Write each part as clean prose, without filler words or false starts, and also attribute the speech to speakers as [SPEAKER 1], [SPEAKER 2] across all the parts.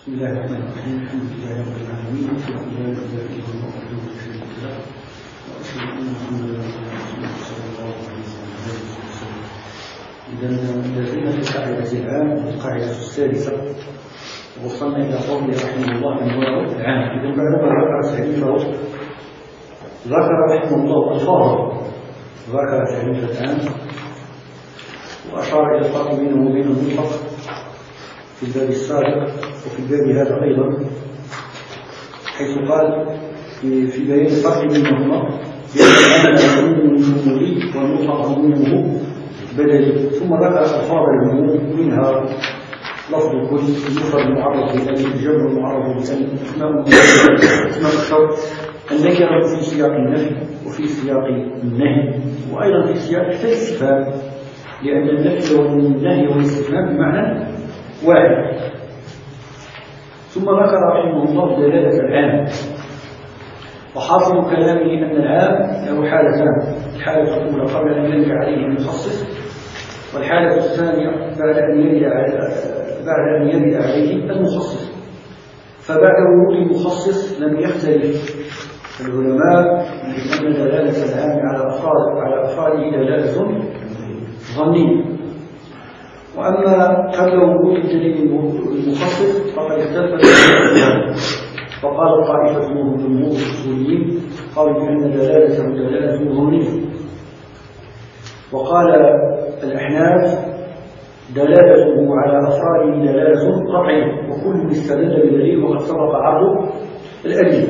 [SPEAKER 1] بسم الله الرحمن الرحيم. الحمد لله رب العالمين والصلاة والسلام على رسول الله إذا لازلنا في القاعدة العام القاعدة السادسة وصلنا إلى قوله رحمه الله أنواع العام. إذا بعدما ذكر تعريفه ذكر رحمه الله ألفاظه، ذكر تعريف العام وأشار إلى الفرق بينه وبين المطلق في الباب السابق وفي الباب هذا أيضا، حيث قال في بيان الفرق بينهما بأن العام العموم شمولي والمطلق عمومه بدلي، ثم ذكر ألفاظ العموم منها لفظ الكل، المفرد المعرف بالألف، الجمع المعرف بالألف، أسماء الشرط، النكرة في سياق النفي وفي سياق النهي، وأيضا في سياق الاستفهام، لأن النفي والنهي والاستفهام بمعنى واحد. ثم ذكر رحمه الله دلالة العام، وحاصل كلامه أن العام له حالتان: الحالة الأولى قبل أن يرد عليه المخصص، والحالة الثانية بعد أن يرد عليه المخصص. فبعد ورود المخصص لم يختلف العلماء بأن دلالة العام على أفراده دلالة ظنية، وأما قبل وجود الدليل المخصص فقد اختلف العلماء، فقال طائفة منهم جمهور الأصوليين قالوا بأن دلالته دلالة ظنية، وقال الأحناف دلالته على أفراده دلالة قطعية، وكل استدل بدليل وقد سبق عرض الأدلة.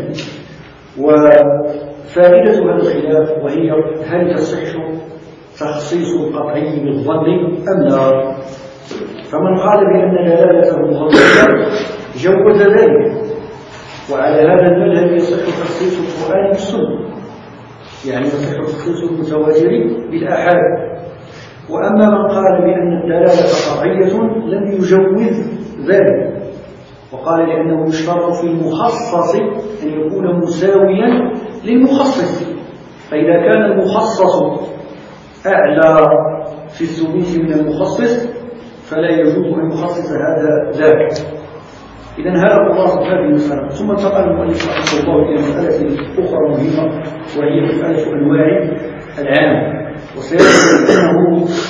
[SPEAKER 1] وفائدة هذا الخلاف وهي: هل تصح تخصيص القطعي بالظن أم لا؟ فمن قال بأن دلالته ظنية جوز ذلك، وعلى هذا المذهب يصح تخصيص القرآن بالسنة، يعني يصح تخصيص المتواتر بالآحاد. وأما من قال بأن الدلالة قطعية لم يجوز ذلك، وقال لأنه يشترط في المخصص أن يكون مساويا للمخصص، فإذا كان المخصص أعلى في الثبوت من المخصص فلا يجوز أن يخصص هذا ذاك. إذن هذا خلاصة هذه المسألة. ثم انتقل المؤلف رحمه الله إلى مسألة أخرى مهمة، وهي مسألة أنواع العام، وسيجد أنه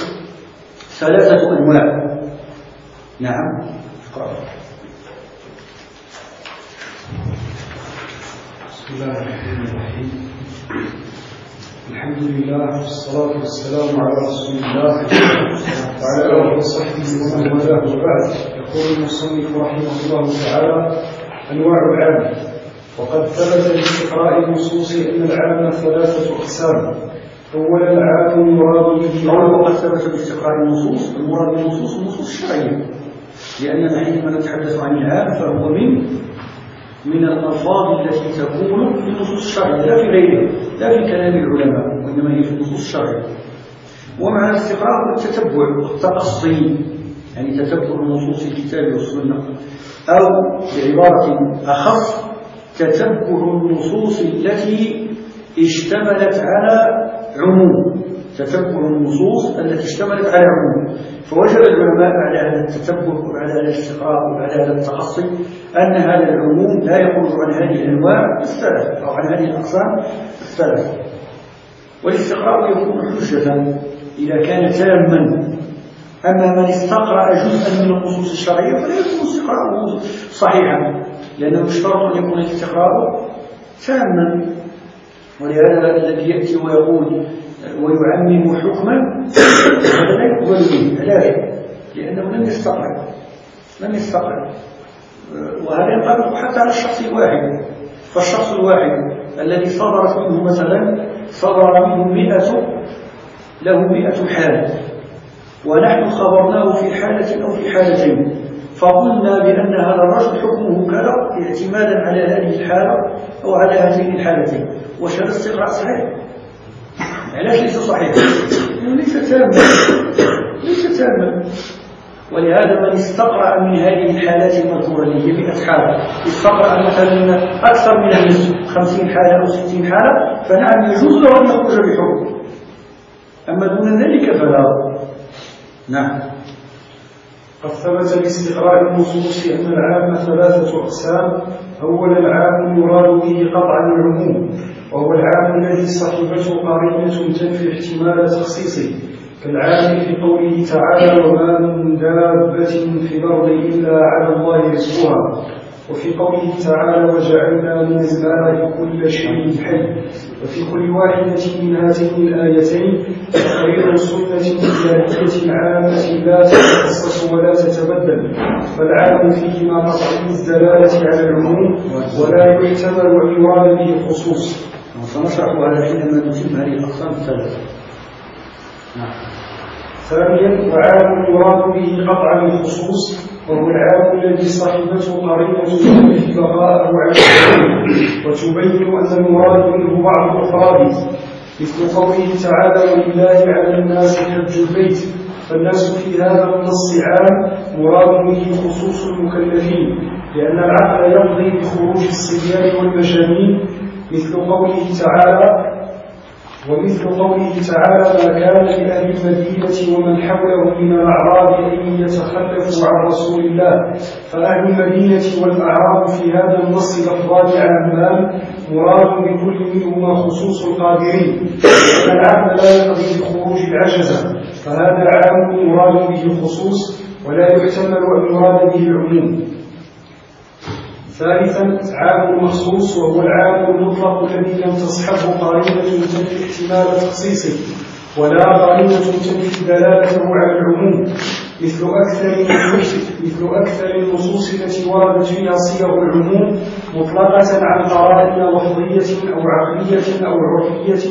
[SPEAKER 1] 3 أنواع. نعم، اقرأ.
[SPEAKER 2] بسم الله الرحمن الرحيم. الحمد لله والصلاة والسلام على رسول الله وعلى آله وصحبه ومن والاه، وبعد. يقول المصنف رحمه الله تعالى: أنواع العام. وقد ثبت باستقراء النصوص أن العام 3 أقسام. أولا العام المراد به،
[SPEAKER 1] وقد ثبت باستقراء النصوص، المراد بالنصوص النصوص الشرعية، لأننا حينما نتحدث عن العام فهو من الألفاظ التي تكون في النصوص الشرعية لا في غيرها، لا في كلام العلماء، وإنما هي في النصوص الشرعية. ومعنى الاستقراء هو التتبع والتقصي، يعني تتبع النصوص الكتاب والسنة، أو بعبارة أخص تتبع النصوص التي اشتملت على عموم، تتبع النصوص التي اشتملت على عموم. فوجد العلماء بعد هذا التتبع وبعد هذا الاستقراء وبعد هذا التقصي أن هذا العموم لا يخرج عن هذه الأنواع الثلاث أو عن هذه الأقسام الثلاث. والاستقراء يكون حجة إذا كان تاما. أما من استقرأ جزءا من النصوص الشرعية فلا يكون استقراءه صحيحا، لأنه يشترط أن يكون الاستقراء تاما. ولهذا الذي يأتي ويقول ويعمم حكما هذا لا يقبل به. علاش؟ لأنه لم يستقرأ. وهذا ينطبق حتى على الشخص الواحد. فالشخص الواحد الذي صدرت منه مثلا صدر منه 100 حالة، ونحن خبرناه في حالة أو في حالتين، فقلنا بأن هذا الرجل حكمه كذا اعتمادا على هذه الحالة أو على هاتين الحالتين. وش هذا استقراء صحيح؟ علاش ليس صحيح؟ ليس تاما. ولهذا من استقرأ من هذه الحالات المذكورة اللي هي 100 حالة، استقرأ مثلا أكثر من النصف 50 حالة أو 60 حالة، فنعم يجوز له أن يخرج بحكم. أما دون ذلك فلا. نعم.
[SPEAKER 2] قد ثبت باستقراء النصوص أن العام 3 أقسام. أولا العام يراد به قطعا العموم، وهو العام الذي صاحبته قرينة تنفي احتمال تخصيصه، كالعام في قوله تعالى وما من دابة في الأرض إلا على الله رزقها، وفي قوله تعالى وجعلنا من الماء كل شيء حي. وفي كل واحدة من هاتين الآيتين تقرير سنة إلهية عامة لا تتخصص ولا تتبدل، فالعام فيهما قطعي الدلالة على العموم ولا يحتمل أن يراد به الخصوص.
[SPEAKER 1] سنشرح هذا حينما نتم هذه الأقسام الثلاثة.
[SPEAKER 2] ثانيا وعام يراد به قطعا الخصوص، وهو العام الذي صاحبته قرينة تنفي بقاءه على العموم وتبين أن المراد منه بعض أفراده، مثل قوله تعالى ولله على الناس حج البيت، فالناس في هذا النص عام مراد به خصوص المكلفين، لأن العقل يقضي بخروج الصبيان والمجانين، مثل قوله تعالى ما كان لأهل المدينة ومن حولهم من الأعراب أن يتخلفوا عن رسول الله، فأهل المدينة والأعراب في هذا النص لفظان عامان مراد بكل منهما خصوص القادرين، لأن العقل لا يقضي بخروج العجزة، فهذا عام مراد به الخصوص ولا يحتمل أن يراد به العموم. ثالثا عام مخصوص، وهو العام المطلق الذي لم تصحبه قرينة تنفي احتمال تخصيصه ولا قرينة تنفي دلالته على العموم، مثل أكثر النصوص التي وردت فيها صيغ العموم مطلقة عن قرائن لفظية أو عقلية أو عرفية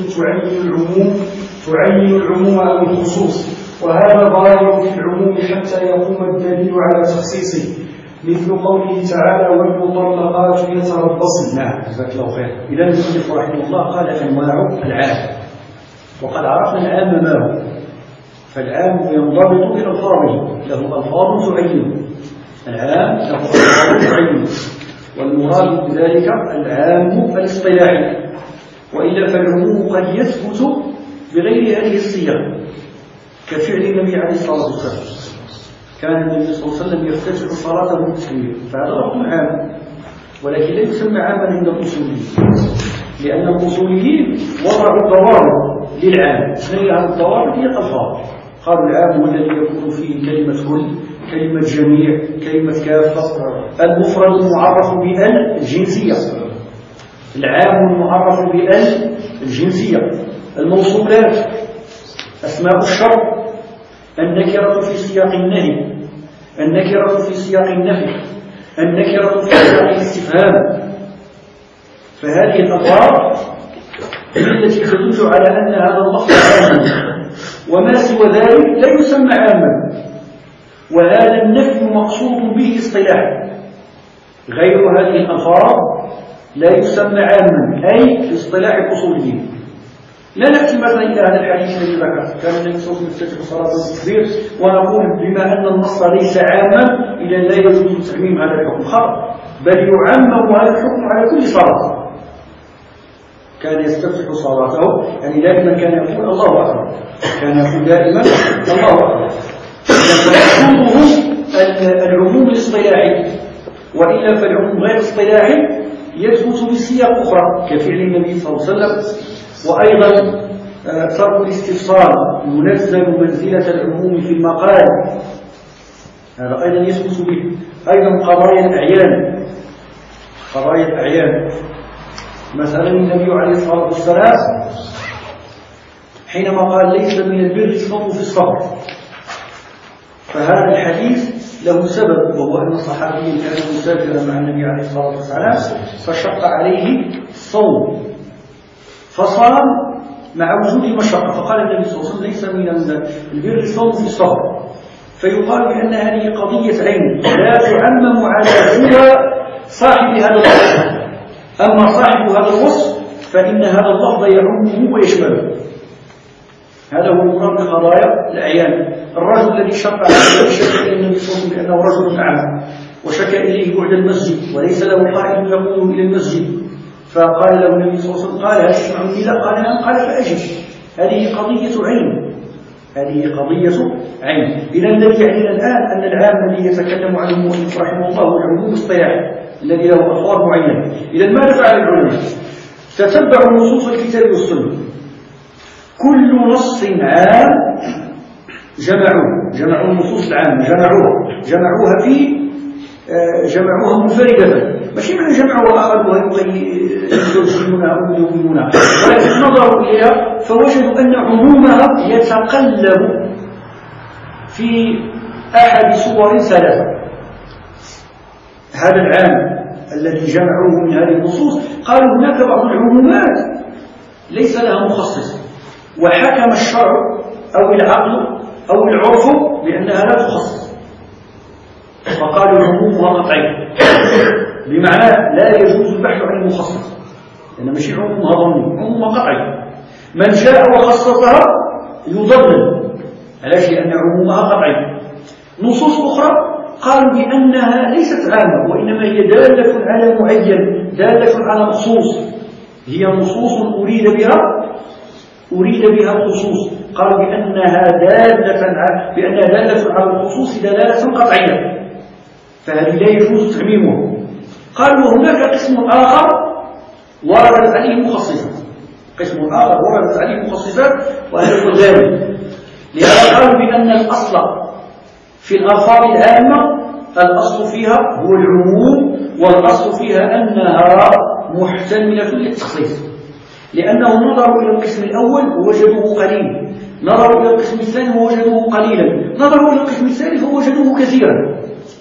[SPEAKER 2] تعين العموم أو الخصوص، وهذا ظاهر في العموم حتى يقوم الدليل على تخصيصه، مثل قوله تعالى والمطلقات يتربصن.
[SPEAKER 1] نعم جزاك الله خير. إذا المصنف رحمه الله قال أنواع العام، وقد عرفنا العام ما هو، فالعام ينضبط بألفاظه، له ألفاظ تعين، العام له ألفاظ تعين، والمراد بذلك العام الاصطلاحي، وإلا فالعموم قد يثبت بغير هذه الصيغ، كفعل النبي عليه الصلاة والسلام. كان النبي صلى الله عليه وسلم يفتتح صلاته بالتكبير، فهذا لفظ عام، ولكن لا يسمى عاما عند الأصوليين، لأن الأصوليين وضعوا الضوابط للعام، هذه الضوابط هي الألفاظ. قالوا العام هو الذي يكون فيه كلمة كل، كلمة جميع، كلمة كافة، المفرد المعرف بأل الجنسية، العام المعرف بأل الجنسية، الموصولات، أسماء الشرط، النكرة في سياق النهي، النكرة في سياق النفي، النكرة في سياق الاستفهام. فهذه الألفاظ هي التي تدل على أن هذا اللفظ عام، وما سوى ذلك لا يسمى عاما، وهذا النفي مقصود به اصطلاحا. غير هذه الألفاظ لا يسمى عاما، أي في اصطلاح الأصوليين. لا نأتي مثلا إلى هذا الحديث الذي ذكر كان النبي صلى الله عليه وسلم يفتتح صلاة التكبير ونقول بما أن النص ليس عاما إذا لا يجوز تعميم هذا الحكم، خطأ، بل يعمم هذا الحكم على كل صلاة. كان يستفتح صلاته يعني دائما كان يقول الله أكبر، كان يقول دائما الله أكبر، فيكونه العموم الاصطلاحي، وإلا فالعموم غير الاصطلاحي يثبت بسياق أخرى كفعل النبي صلى الله عليه وسلم. وأيضا فرق الاستفصال ينزل منزلة العموم في المقال، هذا أيضا يثبت به. أيضا قضايا الأعيان، مثلا النبي عليه الصلاة والسلام حينما قال ليس من البر الصوم في الصبر، فهذا الحديث له سبب، وهو أن الصحابي كان مسافرا مع النبي عليه الصلاة والسلام فشق عليه الصوم فصام مع وجود المشقة، فقال النبي صلى الله عليه وسلم ليس من البر الصوم في الصبر، فيقال بأن هذه قضية عين لا تعمم على سوى صاحب هذا الوصف، أما صاحب هذا الوصف فإن هذا اللفظ يعمه ويشمله. هذا هو المراد بقضايا الأعيان. الرجل الذي شق عليه شك النبي صلى الله عليه وسلم بأنه رجل أعمى وشكى إليه بعد المسجد وليس له قائد يقوم إلى المسجد، فقال له النبي صلى الله عليه وسلم قال هل تسمعني؟ لا. قال نعم. قال فأجب. هذه قضية علم، هذه قضية عين. إذا الذي يعنينا الآن أن العام الذي يتكلم عنه المؤلف رحمه الله هو العموم الاصطلاحي الذي له ألفاظ معينة. إذا ماذا فعل العلماء؟ تتبعوا نصوص الكتاب والسنة، كل نص عام جمعوا النصوص العامة، جمعوها منفردة، ماشي معنى جمعوها أخذوها يقيمونها أو يؤمنونها، ولكن نظروا إليها فوجدوا أن عمومها يتقلب في أحد صور ثلاثة. هذا العام الذي جمعوه من هذه النصوص قالوا هناك بعض العمومات ليس لها مخصص، وحكم الشرع أو العقل أو العرف بأنها لا تخصص، فقالوا عمومها قطعي، بمعنى لا يجوز البحث عن المخصص، لأن ماشي عمومها ظني، عمومها قطعي. من جاء وخصصها يضلل، علاش؟ لأن عمومها قطعي. نصوص أخرى قالوا بأنها ليست عامة، وإنما هي دالة على معين، دالة على مخصوص، هي نصوص أريد بها الخصوص. قالوا بأنها دالة على الخصوص دلالة قطعية، فهذه لا يجوز تعميمها. قالوا وهناك قسم آخر وردت عليه مخصصات، وهذا هو الغالب. لهذا قالوا بأن الأصل في الألفاظ العامة الأصل فيها هو العموم، والأصل فيها أنها محتملة للتخصيص، لأنهم نظروا إلى القسم الأول ووجدوه قليل، نظروا إلى القسم الثاني ووجدوه قليلا، نظروا إلى القسم الثالث ووجدوه كثيرا.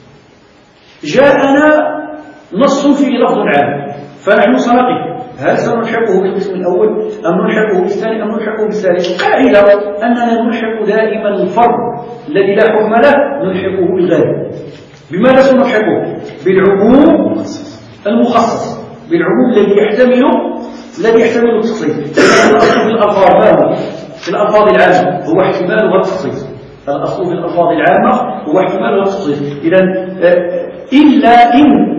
[SPEAKER 1] جاءنا نص فيه لفظ عام، فنحن سنقف هل سنلحقه بالقسم الأول أم نلحقه بالثاني أم نلحقه بالثالث؟ قاعدة أننا نلحق دائما الفرد الذي لا حكم له نلحقه بالغالب. بماذا سنلحقه؟ بالعموم المخصص، بالعموم الذي يحتمل التخصيص. الأصل في الألفاظ ماذا؟ في الألفاظ العامة هو احتمالها التخصيص، الأصل في الألفاظ العامة هو احتمالها التخصيص. إذا إلا إن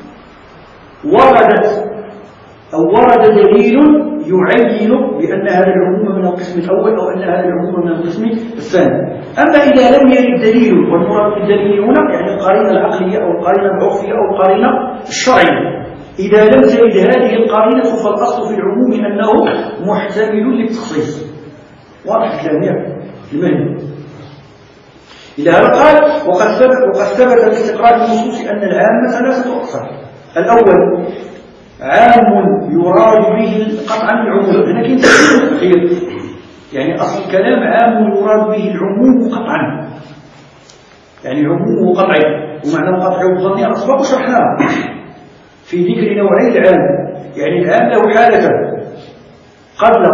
[SPEAKER 1] ورد دليل يعين بأن هذا العموم من القسم الأول أو أن هذا العموم من القسم الثاني. أما إذا لم يرد دليل، والمراد بالدليل هنا يعني القرينة العقلية أو القرينة العرفية أو القرينة الشرعية، إذا لم ترد هذه القرينة فالأصل في العموم أنه محتمل للتخصيص. واضح كلامي المهم. إلى هذا قال وقد ثبت باستقراء النصوص أن العامة ثلاثة أقسام. الأول عام يراد به قطعا العموم، هنا كاين تفصيل، يعني أصل الكلام عام يراد به العموم قطعا، يعني عمومه قطعي، ومعنى قطعي وظني أسباب شرحناها في ذكر نوعي العام. يعني العام له حالتان، قبل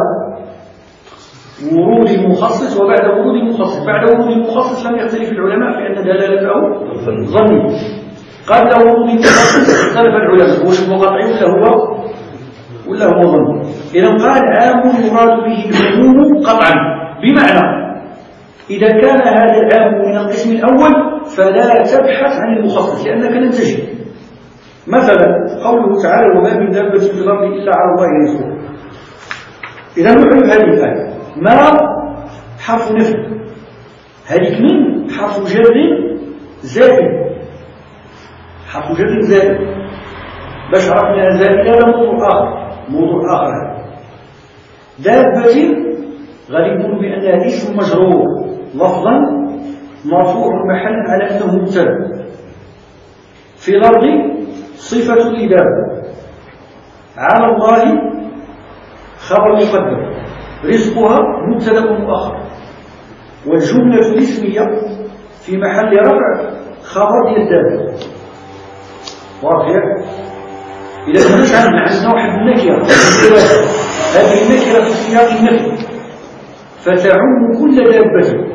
[SPEAKER 1] ورود المخصص وبعد ورود المخصص. بعد ورود المخصص لم يختلف العلماء في أن دلالته ظني، قبل ورود المخصص اختلف العلماء واش هو قطعي ولا هو ظني. إذا قال عام يراد به العموم قطعا، بمعنى إذا كان هذا العام من القسم الأول فلا تبحث عن المخصص لأنك لن تجد. مثلا قوله تعالى وما من دابة في الأرض إلا على الله رزقها. إذا نعرف هذه الآية ما حرف نفي، هذيك من حرف جر زائد، حرف جر زائد، باش عرفنا زائد هذا موضوع آخر. دابة غادي نقول بأنها اسم مجرور لفظا مرفوع محلا على أنه مبتدأ. في الأرض صفة لدابة، على الله خبر مقدم، رزقها مبتدأ مؤخر، والجملة الاسمية في محل رفع خبر ديال الدابة. واضح؟ إذا نجعل عندنا واحد النكرة، هذه النكرة في سياق النفي فتعم كل دابة،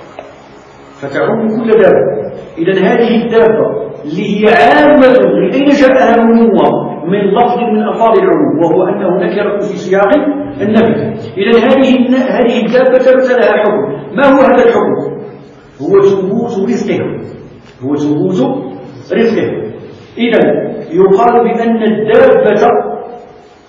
[SPEAKER 1] إذا هذه الدابة اللي هي عامة لأين جاءها عمومها؟ من لفظ من ألفاظ العموم وهو أنه نكرة في سياق النفي. إذا هذه الدابة ثبت لها حكم. ما هو هذا الحكم؟ هو ثبوت رزقها. إذا يقال بأن الدابة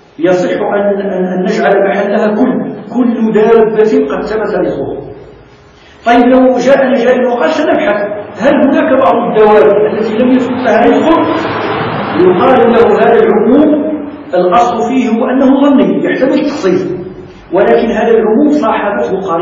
[SPEAKER 1] يصح أن نجعل محلها كل دابة قد ثبت رزقها، طيب لو جاءنا جائل وقال سنبحث هل هناك بعض الدواب التي لم يثبت لها يدخل، يقال له هذا العموم الأصل فيه هو أنه ظني يحتمل التخصيص، ولكن هذا العموم صاحبته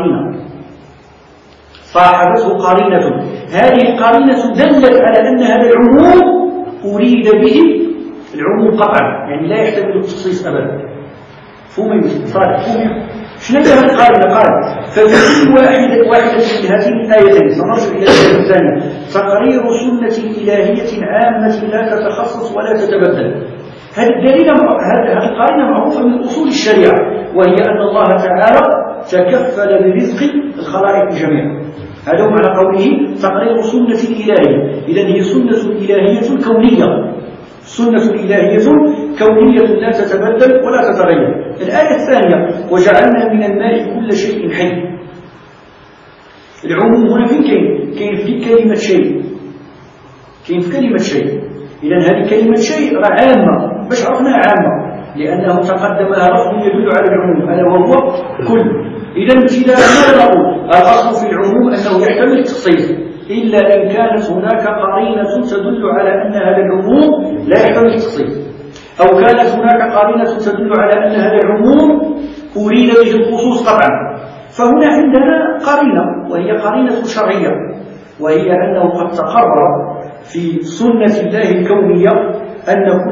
[SPEAKER 1] قرينة، هذه القرينة دلت على أن هذا العموم أريد به العموم قطعا، يعني لا يحتمل التخصيص أبدا. فهم صالح شنو هذه القرينة؟ قال ففي واحدة من هذه الآيتين سنرجع إلى الآية الثانية تقرير سنة إلهية عامة لا تتخصص ولا تتبدل. هذا الدليل هذه القرينة معروفة من أصول الشريعة، وهي أن الله تعالى تكفل برزق الخلائق جميعا. هذا هو معنى قوله تقرير سنة إلهية. إذن هي سنة إلهية كونية، سنة إلهية كونية لا تتبدل ولا تتغير. الآية الثانية وجعلنا من الماء كل شيء حي. العموم هنا فين كاين في كلمة شيء، كاين في كلمة شيء. إذن هذه كلمة شيء راه عامة، باش عرفناها عامة لأنه تقدمها لفظ يدل على العموم ألا وهو كل. إذا ابتداء ماذا نقول؟ الأصل في العموم أنه يحتمل التخصيص إلا إن كانت هناك قرينة تدل على أن هذا العموم لا يحتمل التخصيص، أو كانت هناك قرينة تدل على أن هذا العموم أريد به الخصوص قطعا. فهنا عندنا قرينة وهي قرينة شرعية، وهي أنه قد تقرر في سنة الله الكونية أن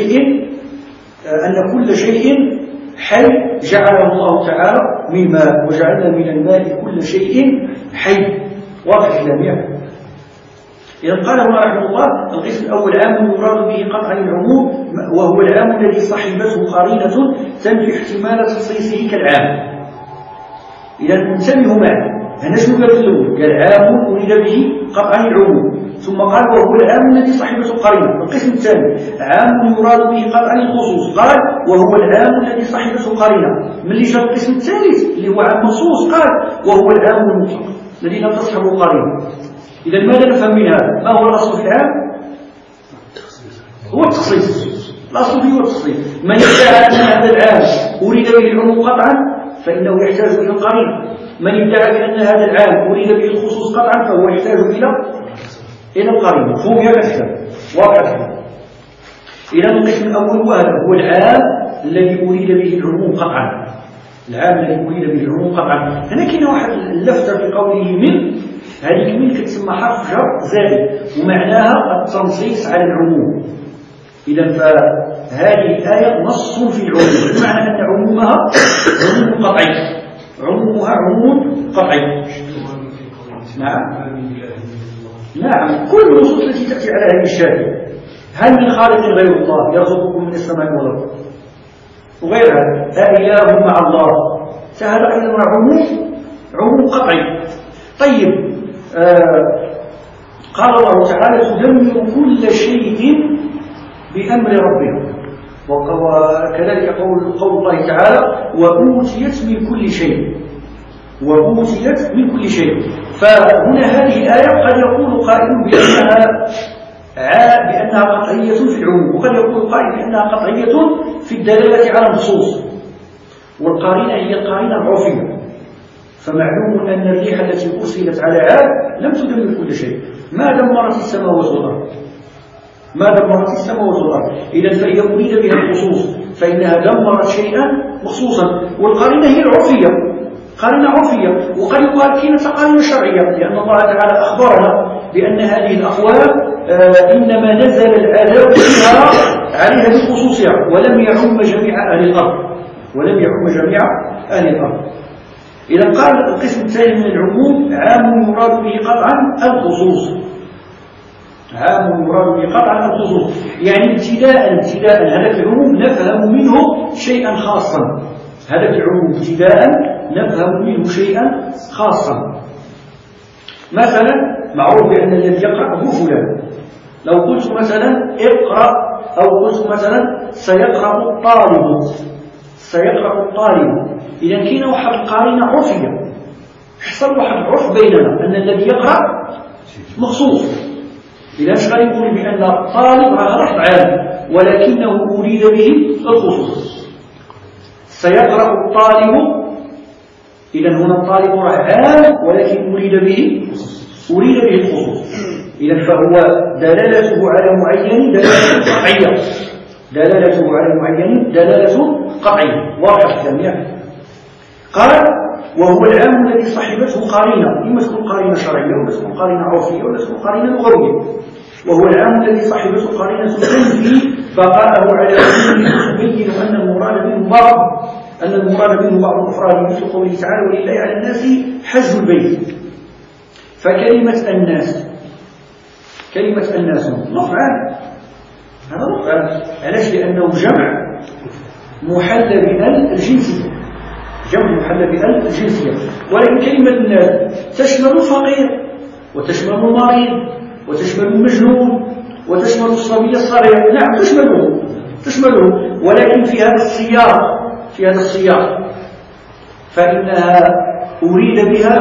[SPEAKER 1] كل شيء حي جعله الله تعالى من ماء، وجعلنا من الماء كل شيء حي. واضح الكلام. إذا قال هنا رحمه الله القسم الأول عام يراد به قطعا العموم، وهو العام الذي صاحبته قرينة تنفي احتمال تخصيصه كالعام. إذا انتبهوا معي، هنا شنو قال الأول؟ قال عام أريد به قطعا العموم، ثم قال وهو العام الذي صاحبته قرينة. القسم الثاني عام يراد به قطعا الخصوص، قال وهو العام الذي صاحبته قرينة. من اللي جاء القسم الثالث اللي هو عام مخصوص قال وهو العام المطلق الذي لا تصحبه قرينة. إذا ماذا نفهم من هذا؟ ما هو الأصل في العام؟ هو التخصيص. الأصل فيه هو التخصيص. من ادعى أن هذا العام أريد به العموم قطعا فإنه يحتاج إلى القرينة. من ادعى بأن هذا العام أريد به الخصوص قطعا فهو يحتاج إلى القرينة. فهم هذا الكلام واضح. إذا القسم الأول وهذا هو العام الذي أريد به العموم قطعا، العام الذي أريد به العموم قطعا. هنا كاين واحد اللفتة في قوله من، هذه من كتسمى حرف جر زائد ومعناها التنصيص على العموم. إذا فهذه الآية نص في العموم، بمعنى أن عمومها عموم قطعي، عمومها عموم قطعي. نعم كل النصوص التي تأتي على هذه الشاكلة. هل من خالق غير الله يرزقكم من السماء والأرض وغيرها؟ أإله مع الله؟ فهذا أيضا عموم قطعي. طيب قال الله تعالى تدمر كل شيء بأمر ربها، وكذلك قول الله تعالى وأوتيت من كل شيء، وأوتيت من كل شيء. فهنا هذه الآية قد يقول قائل بأنها قطعية في العموم، وقد يقول قائل بأنها قطعية في الدلالة على النصوص، والقرينة هي القرينة العرفية. فمعلوم أن الريح التي أرسلت على عاد لم تدمر كل شيء، ما دمرت السماوات والأرض، ما دمرت السماوات والأرض. إذا فهي أريد بها الخصوص، فإنها دمرت شيئا مخصوصا. والقرينة هي العرفية، قرينة عرفية. وقد يقال كلمة قرينة شرعية، لأن الله تعالى أخبرنا بأن هذه الأقوال إنما نزل العذاب فيها عليها بخصوصها ولم يعم جميع أهل الأرض، ولم يعم جميع أهل الأرض. إذا قال القسم الثاني من العموم عام يراد به قطعا الخصوص، عام يراد به قطعا الخصوص، يعني ابتداء هذا العموم نفهم منه شيئا خاصا، هذا العموم ابتداء نفهم منه شيئا خاصا. مثلا معروف بأن الذي يقرأ هو فلان. لو قلت مثلا اقرأ، أو قلت مثلا سيقرأ الطالب، سيقرأ الطالب، إذا كاين واحد القرينة عرفية، حصل واحد العرف بيننا أن الذي يقرأ مخصوص. إذا اش غادي نقول بأن الطالب راه لفظ عام ولكنه أريد به الخصوص. سيقرأ الطالب إذا هنا الطالب راه عام ولكن أريد به الخصوص. إذا فهو دلالته على معين دلالة قطعية، دلالته على معين دلالة قطعية واضحة جميعا. قال وهو العام الذي صاحبته قرينة، إما تكون قرينة شرعية ولا تكون قرينة عرفية ولا تكون قرينة لغوية. وهو العام الذي صاحبته قرينة تنفي بقاءه على تبين أن المراد منه بعض الأفراد، مثل قوله تعالى ولله على الناس حج البيت. فكلمة الناس لفظ عام، هذا لفظ عام. علاش؟ لأنه جمع محل بال الجنسية، ولكن كلمة الناس تشمل الفقير وتشمل المريض وتشمل المجنون وتشمل الصبي الصغير. نعم تشمله، ولكن في هذا السياق فإنها أريد بها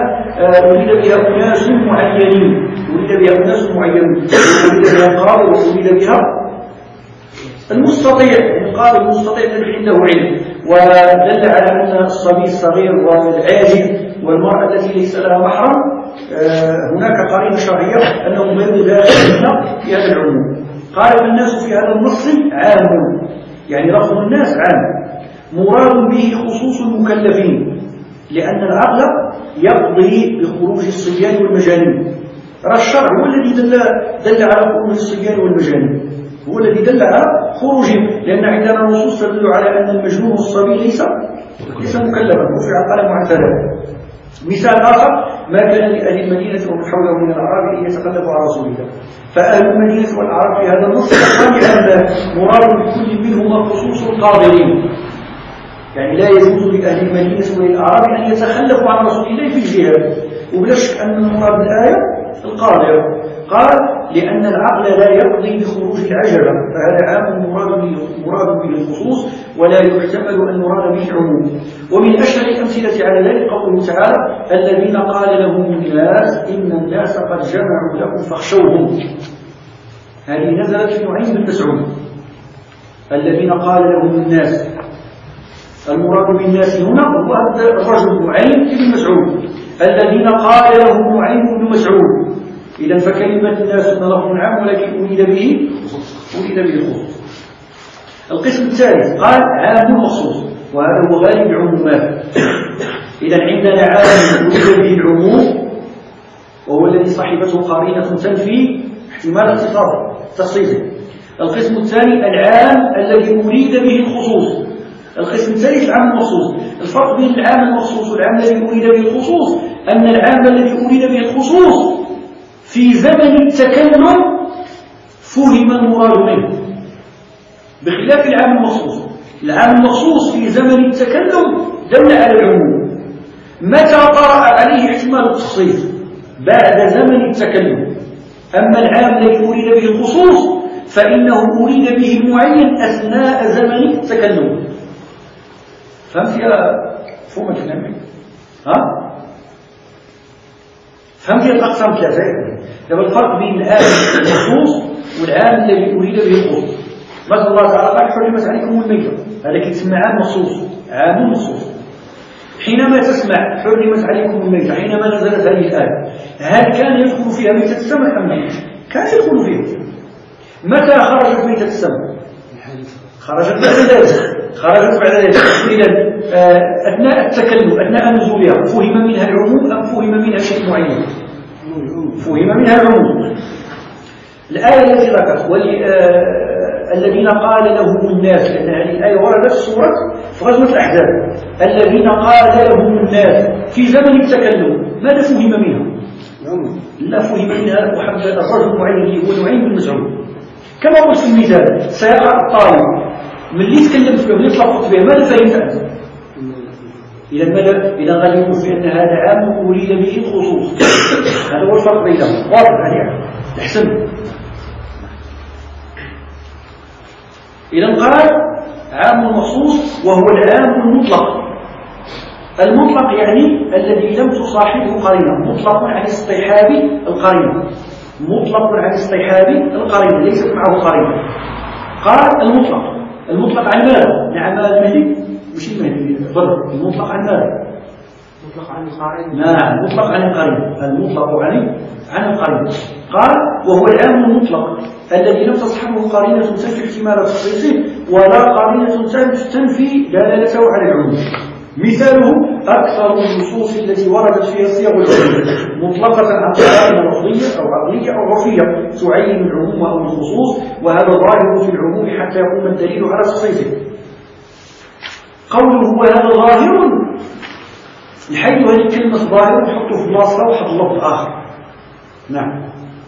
[SPEAKER 1] أناس معينين، أريد بها القاضي وأريد بها المستطيع، القاضي المستطيع الذي عنده علم. ودل على أن الصبي الصغير والعاجز والمرأة التي ليس لها محرم هناك قرينة شرعية أنهم غير داخلين في هذا العموم. قال الناس في هذا النص عام، يعني لفظ الناس عام مراد به خصوص المكلفين، لأن العقل يقضي بخروج الصبيان والمجانين. الشرع هو الذي دل على خروج الصبيان والمجانين، هو الذي دل على خروجهم، لأن عندنا نصوص تدل على أن المجنون والصبي ليس مكلفا، رفع القلم عن ثلاثة. مثال آخر: ما كان لأهل المدينة ومن حولهم من الأعراب أن يتخلفوا عن رسول الله. فأهل المدينة والأعراب في هذا النص أن مراد بكل منهما خصوص القادرين، يعني لا يجوز لأهل المدينة وللأعراب أن يتخلفوا عن رسول الله في الجهاد. وبلا شك أن المراد بالآية القادر. قال: لأن العقل لا يقضي بخروج العجلة، فهذا عام مراد به الخصوص، ولا يحتمل أن مراد به العموم. ومن أشهر الأمثلة على ذلك قوله تعالى: الذين قال لهم الناس إن الناس قد جمعوا لكم فاخشوهم. هذه نزلت في نعيم بن مسعود. الذين قال لهم الناس، المراد بالناس هنا هو الرجل نعيم بن مسعود. الذين قال لهم نعيم بن مسعود. إذا فكلمة الناس لفظ عام، ولكن أريد به الخصوص. القسم الثالث قال عام مخصوص، وهذا هو غالب العمومات. إذا عندنا عام أريد به العموم، وهو الذي صاحبته قرينة تنفي احتمال تخصيصه. القسم الثاني العام الذي أريد به الخصوص. القسم الثالث العام المخصوص. الفرق بين العام المخصوص والعام الذي أريد به الخصوص أن العام الذي أريد به الخصوص في زمن التكلم فهم المراد منه، بخلاف العام المخصوص. العام المخصوص في زمن التكلم دل على العموم، متى طرأ عليه احتمال التخصيص بعد زمن التكلم. أما العام الذي أريد به الخصوص فإنه أريد به المعين أثناء زمن التكلم. فهمت يا فهم الكلام؟ فهمت الأقسام ثلاثة؟ دابا الفرق بين العام المخصوص والعام الذي أريد به الخصوص. مثل الله تعالى قال: حرمت عليكم الميتة، هذا كيتسمى عام مخصوص، عام مخصوص. حينما تسمع حرمت عليكم الميتة، حينما نزلت هذه الآية، هل كان يدخل فيها ميتة السمك أم لا؟ كان يدخل فيها. متى خرجت ميتة السمك؟ خرجت بعد ذلك. إذا أثناء التكلم، أثناء نزولها، فهم منها العموم أم فهم منها شيء معين؟ فهم منها العموم. الآية التي ذكرت الذين قال لهم الناس، لأن هذه الآية وردت في غزوة الأحزاب. الذين قال لهم الناس في زمن التكلم، ماذا فهم منها؟ لا فهم منها الرجل المعين هو نعيم بن مسعود. كما قلت في المثال: سيقرأ الطالب ملي تكلمت به، ملي تلفظت به، ماذا فهمت أنت؟ إذا غادي يقول في أن هذا عام أريد به الخصوص. هذا هو الفرق بينهم، واضح عليها أحسن. إذا قال عام مخصوص وهو العام المطلق. المطلق يعني الذي لم تصاحبه قرينة، مطلق عن اصطحاب القرينة، مطلق عن اصطحاب القرينة، ليست معه قرينة. قال المطلق عن ماذا؟ نعم المهدي مش المهدي، المطلق عن ماذا؟
[SPEAKER 2] مطلق عن القارن.
[SPEAKER 1] نعم مطلق عن القرين، المطلق عن القرين. قال وهو العام المطلق الذي لم تصحبه قرينة تنفي احتمال تخصيصه ولا قرينة تنفي دلالته على العموم. مثاله أكثر النصوص التي وردت فيها صيغ العموم مطلقة عن قرائن لفظية أو عقلية أو عرفية تعين العموم أو الخصوص، وهذا ظاهر في العموم حتى يقوم الدليل على تخصيصه. قوله وهذا ظاهر، نحيد هذه الكلمة ظاهر نحطه في بلاصة وحط لفظ آخر. نعم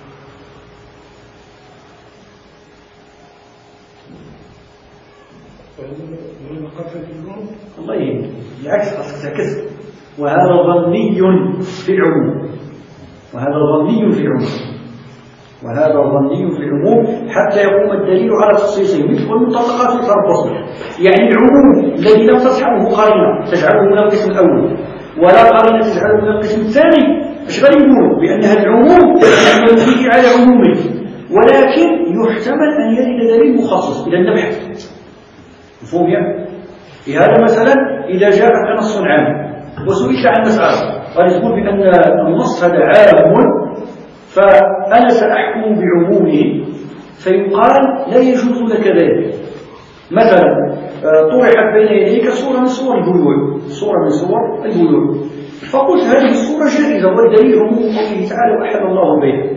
[SPEAKER 1] الله يهديك، بالعكس خاصك تعكس. وهذا ظني في العموم، وهذا ظني في العموم، وهذا ظني في العموم حتى يقوم الدليل على تخصيصه. مثل المطلقات يتربصن، يعني العموم الذي لم تصحبه قرينة تجعله من القسم الأول ولا قرينة تجعله من القسم الثاني، ايش غادي نقولوا؟ بأنها العموم يحمل فيه على عمومه، ولكن يحتمل أن يرد دليل مخصص إلى النبحث. مفهوم يعني؟ في هذا مثلا إذا جاء نص عام وسئلت عن مسألة قد تقول بأن النص هذا عام فأنا سأحكم بعمومه، فيقال لا يجوز لك ذلك. مثلا طرحت بين يديك صورة من صور البيوع، صورة من صور البيوع، فقلت هذه الصورة جائزة والدليل عموم قوله تعالى وأحل الله البيع.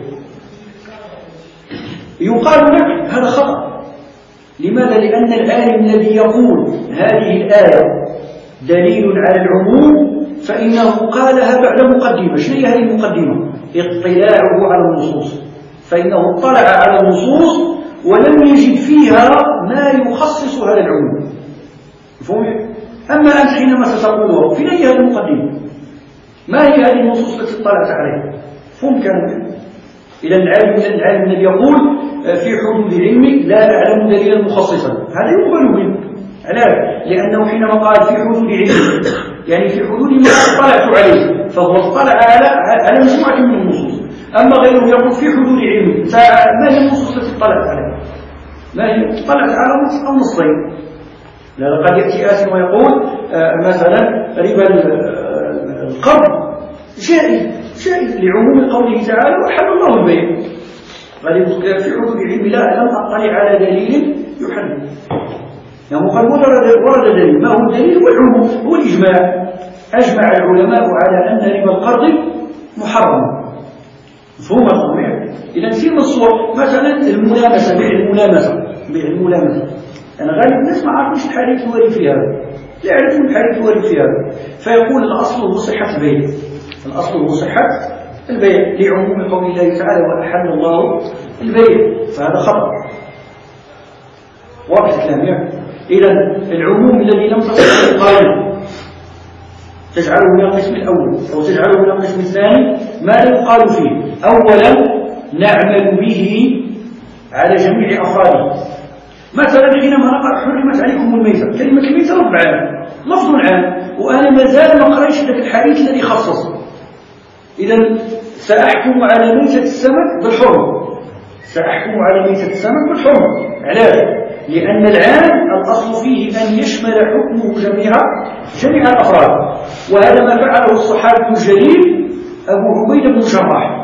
[SPEAKER 1] يقال لك هذا خطأ. لماذا؟ لأن العالم الذي يقول هذه الآية دليل على العموم فإنه قالها بعد مقدمة. شنو هي هذه المقدمة؟ اطلاعه على النصوص، فإنه اطلع على النصوص ولم يجد فيها ما يخصص هذا العموم. مفهوم؟ أما أنت حينما ستقولها في أي هذه المقدمة ما هي هذه النصوص التي اطلعت عليها؟ فهم كان إذا العالم الذي يقول في حدود علمي لا أعلم دليلا مخصصا هذا يقبل منه. علاش؟ لأنه حينما قال في حدود علمي يعني في حدود ما اطلعت عليه، فهو اطلع على مجموعة من النصوص. أما غيره يقول في حدود علمي، ما هي النصوص التي اطلعت عليها؟ ما هي؟ اطلعت على نص أو نصين. قد يأتي آت ويقول مثلا ربا القرض جائز لعموم قوله تعالى وأحل الله البيع. في حدود العلم لا لم أطلع على دليل يحل. يعني قد ورد دليل، ما هو الدليل؟ هو العموم، هو الإجماع. أجمع العلماء على أن ربا القرض محرم. مفهوم الأمر؟ إذا في الصور مثلا الملامسة، بيع الملامسة. أنا غالب الناس ما عارفوش الحديث الوارد في هذا، لا يعرفون الحديث الوارد في هذا، فيقول الأصل هو صحة البيع، الأصل هو صحة البيع لعموم قول الله تعالى وأحل الله البيع، فهذا خطأ. واضح الكلام يعني؟ إذا العموم الذي لم تصح القرينة تجعله من القسم الأول أو تجعله من القسم الثاني، ماذا يقال فيه؟ أولا نعمل به على جميع أفراده. مثلا حينما نقرأ حرمت عليكم الميتة، كلمة الميتة لفظ عام وأنا ما زال ما قرأتش ذاك الحديث الذي خصصه. إذا سأحكم على ميتة السمك بالحرمة، سأحكم على ميتة السمك بالحرمة. علاش؟ لأن العام الأصل فيه أن يشمل حكمه جميع الأفراد، وهذا ما فعله الصحابي الجليل أبو عبيدة بن الجراح.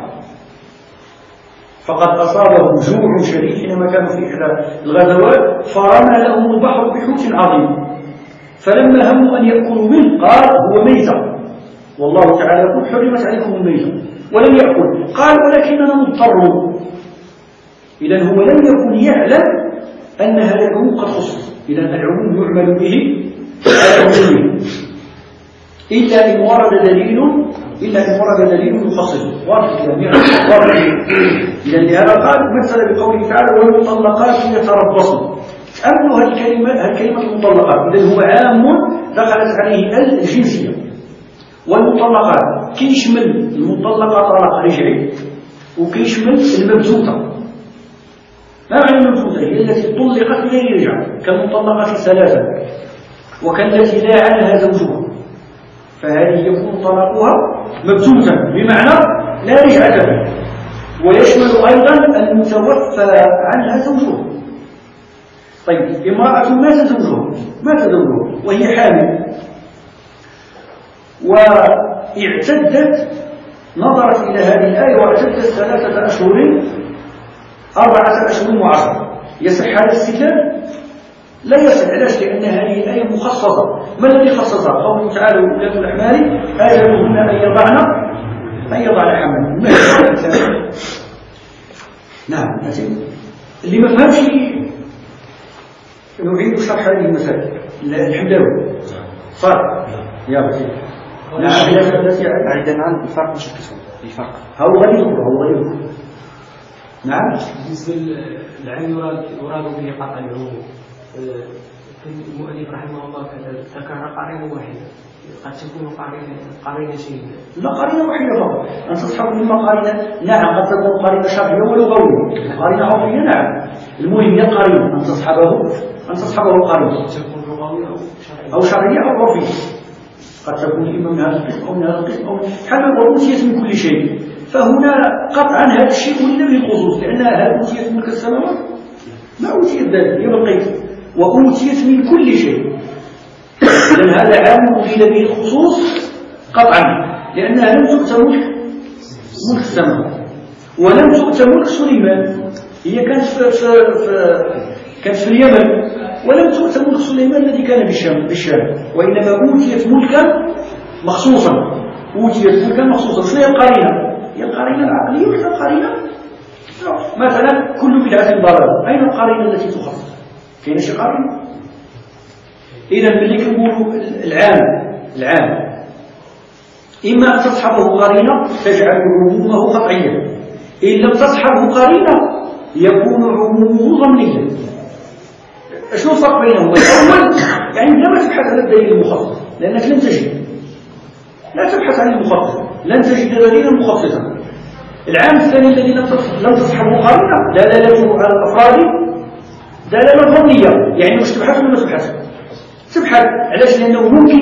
[SPEAKER 1] فقد أصابه جوع شديد حينما كانوا في إحدى الغزوات، فرمى لهم البحر بحوت عظيم، فلما هموا أن يأكلوا منه قال هو ميتة، والله تعالى يقول حرمت عليكم الميتة، ولم يأكل. قال ولكننا مضطرون. إذن هو لم يكن يعلم أن هذا العموم قد خصص. إذن العموم يعمل به على عمومه إلا إن ورد دليل مفصل. واضح الكلام يعني؟ واضح. إذن لهذا قال مثل بقوله تعالى والمطلقات يتربصن. أمن هالكلمة المطلقات إذن هو عام دخلت عليه الجنسية. والمطلقات كيشمل المطلقة طلاق رجعي وكيشمل المبزوطة. ما معنى المبزوطة؟ هي التي طلقت بغير رجعة، كالمطلقات الثلاثة وكالتي لا عنها زوجها، فهذه يكون طلاقها مبزوطا بمعنى لا رجعة به. ويشمل أيضا المتوفى عنها زوجها. طيب امرأة مات زوجها وهي حامل، واعتدت نظرت إلى هذه الآية واعتدت 3 أشهر 4 أشهر و10. يصح هذا الاستدلال؟ لا يصح. علاش؟ لأن هذه الآية مخصصة. ما الذي خصصها؟ قوله تعالى ولاة الأحمال آجلهن أن يضعن حملا. نعم. اللي ما فهمش نعيد شرح هذه المسائل. الحمداوي صار يا بسيط.
[SPEAKER 3] بعيدا عن الفرق مش الفرق
[SPEAKER 1] هو غادي يذكر. نعم.
[SPEAKER 4] بالنسبة للعين يراد به قطع العموم. المؤلف رحمه الله ذكر قرينة واحدة، قد تكون قرينة شديدة.
[SPEAKER 1] لا، قرينة واحدة فقط. أن تصحب لما قرينة. نعم، قد تكون قرينة شرعية ولغوية، قرينة عرفية. نعم، المهم هي قرينة أن تصحبه قرينة
[SPEAKER 4] تكون لغوية
[SPEAKER 1] أو شرعية أو عرفية. قد تكون إما من هذا القسم أو من هذا القسم أو حمل وأوتيت من كل شيء. فهنا قطعا هذا الشيء ولد به الخصوص، لأنها أوتيت ملك السماوات ما أوتيت ذلك، هي بقيت وأوتيت من كل شيء. لأن هذا عام أريد به الخصوص قطعا، لأنها لم تؤت ملك السماوات ولم تؤت ملك سليمان. هي كانت في اليمن ولم تؤت ملك سليمان الذي كان بالشام، وإنما أوتيت ملكا مخصوصا. شنو هي القرينة؟ هي القرينة العقلية وهي القرينة مثلا كل بدعة ضلالة. أين القرينة التي تخصص؟ كاين شي قرينة؟ إذا ملي كنقولوا العام إما أن تصحبه قرينة تجعل عمومه قطعيا، إن لم تصحبه قرينة يكون عمومه ظنيا. شنو الفرق بينهما؟ الأول يعني لما تبحث عن الدليل المخصص، لأنك لن تجد، لا تبحث عن المخصص، لن تجد دليلا مخصصا. العام الثاني الذي لم تصحبه قرينة دلالته على الأفراد دلالة ظنية، يعني مش تبحث ولا ما تبحث. علاش؟ لأنه ممكن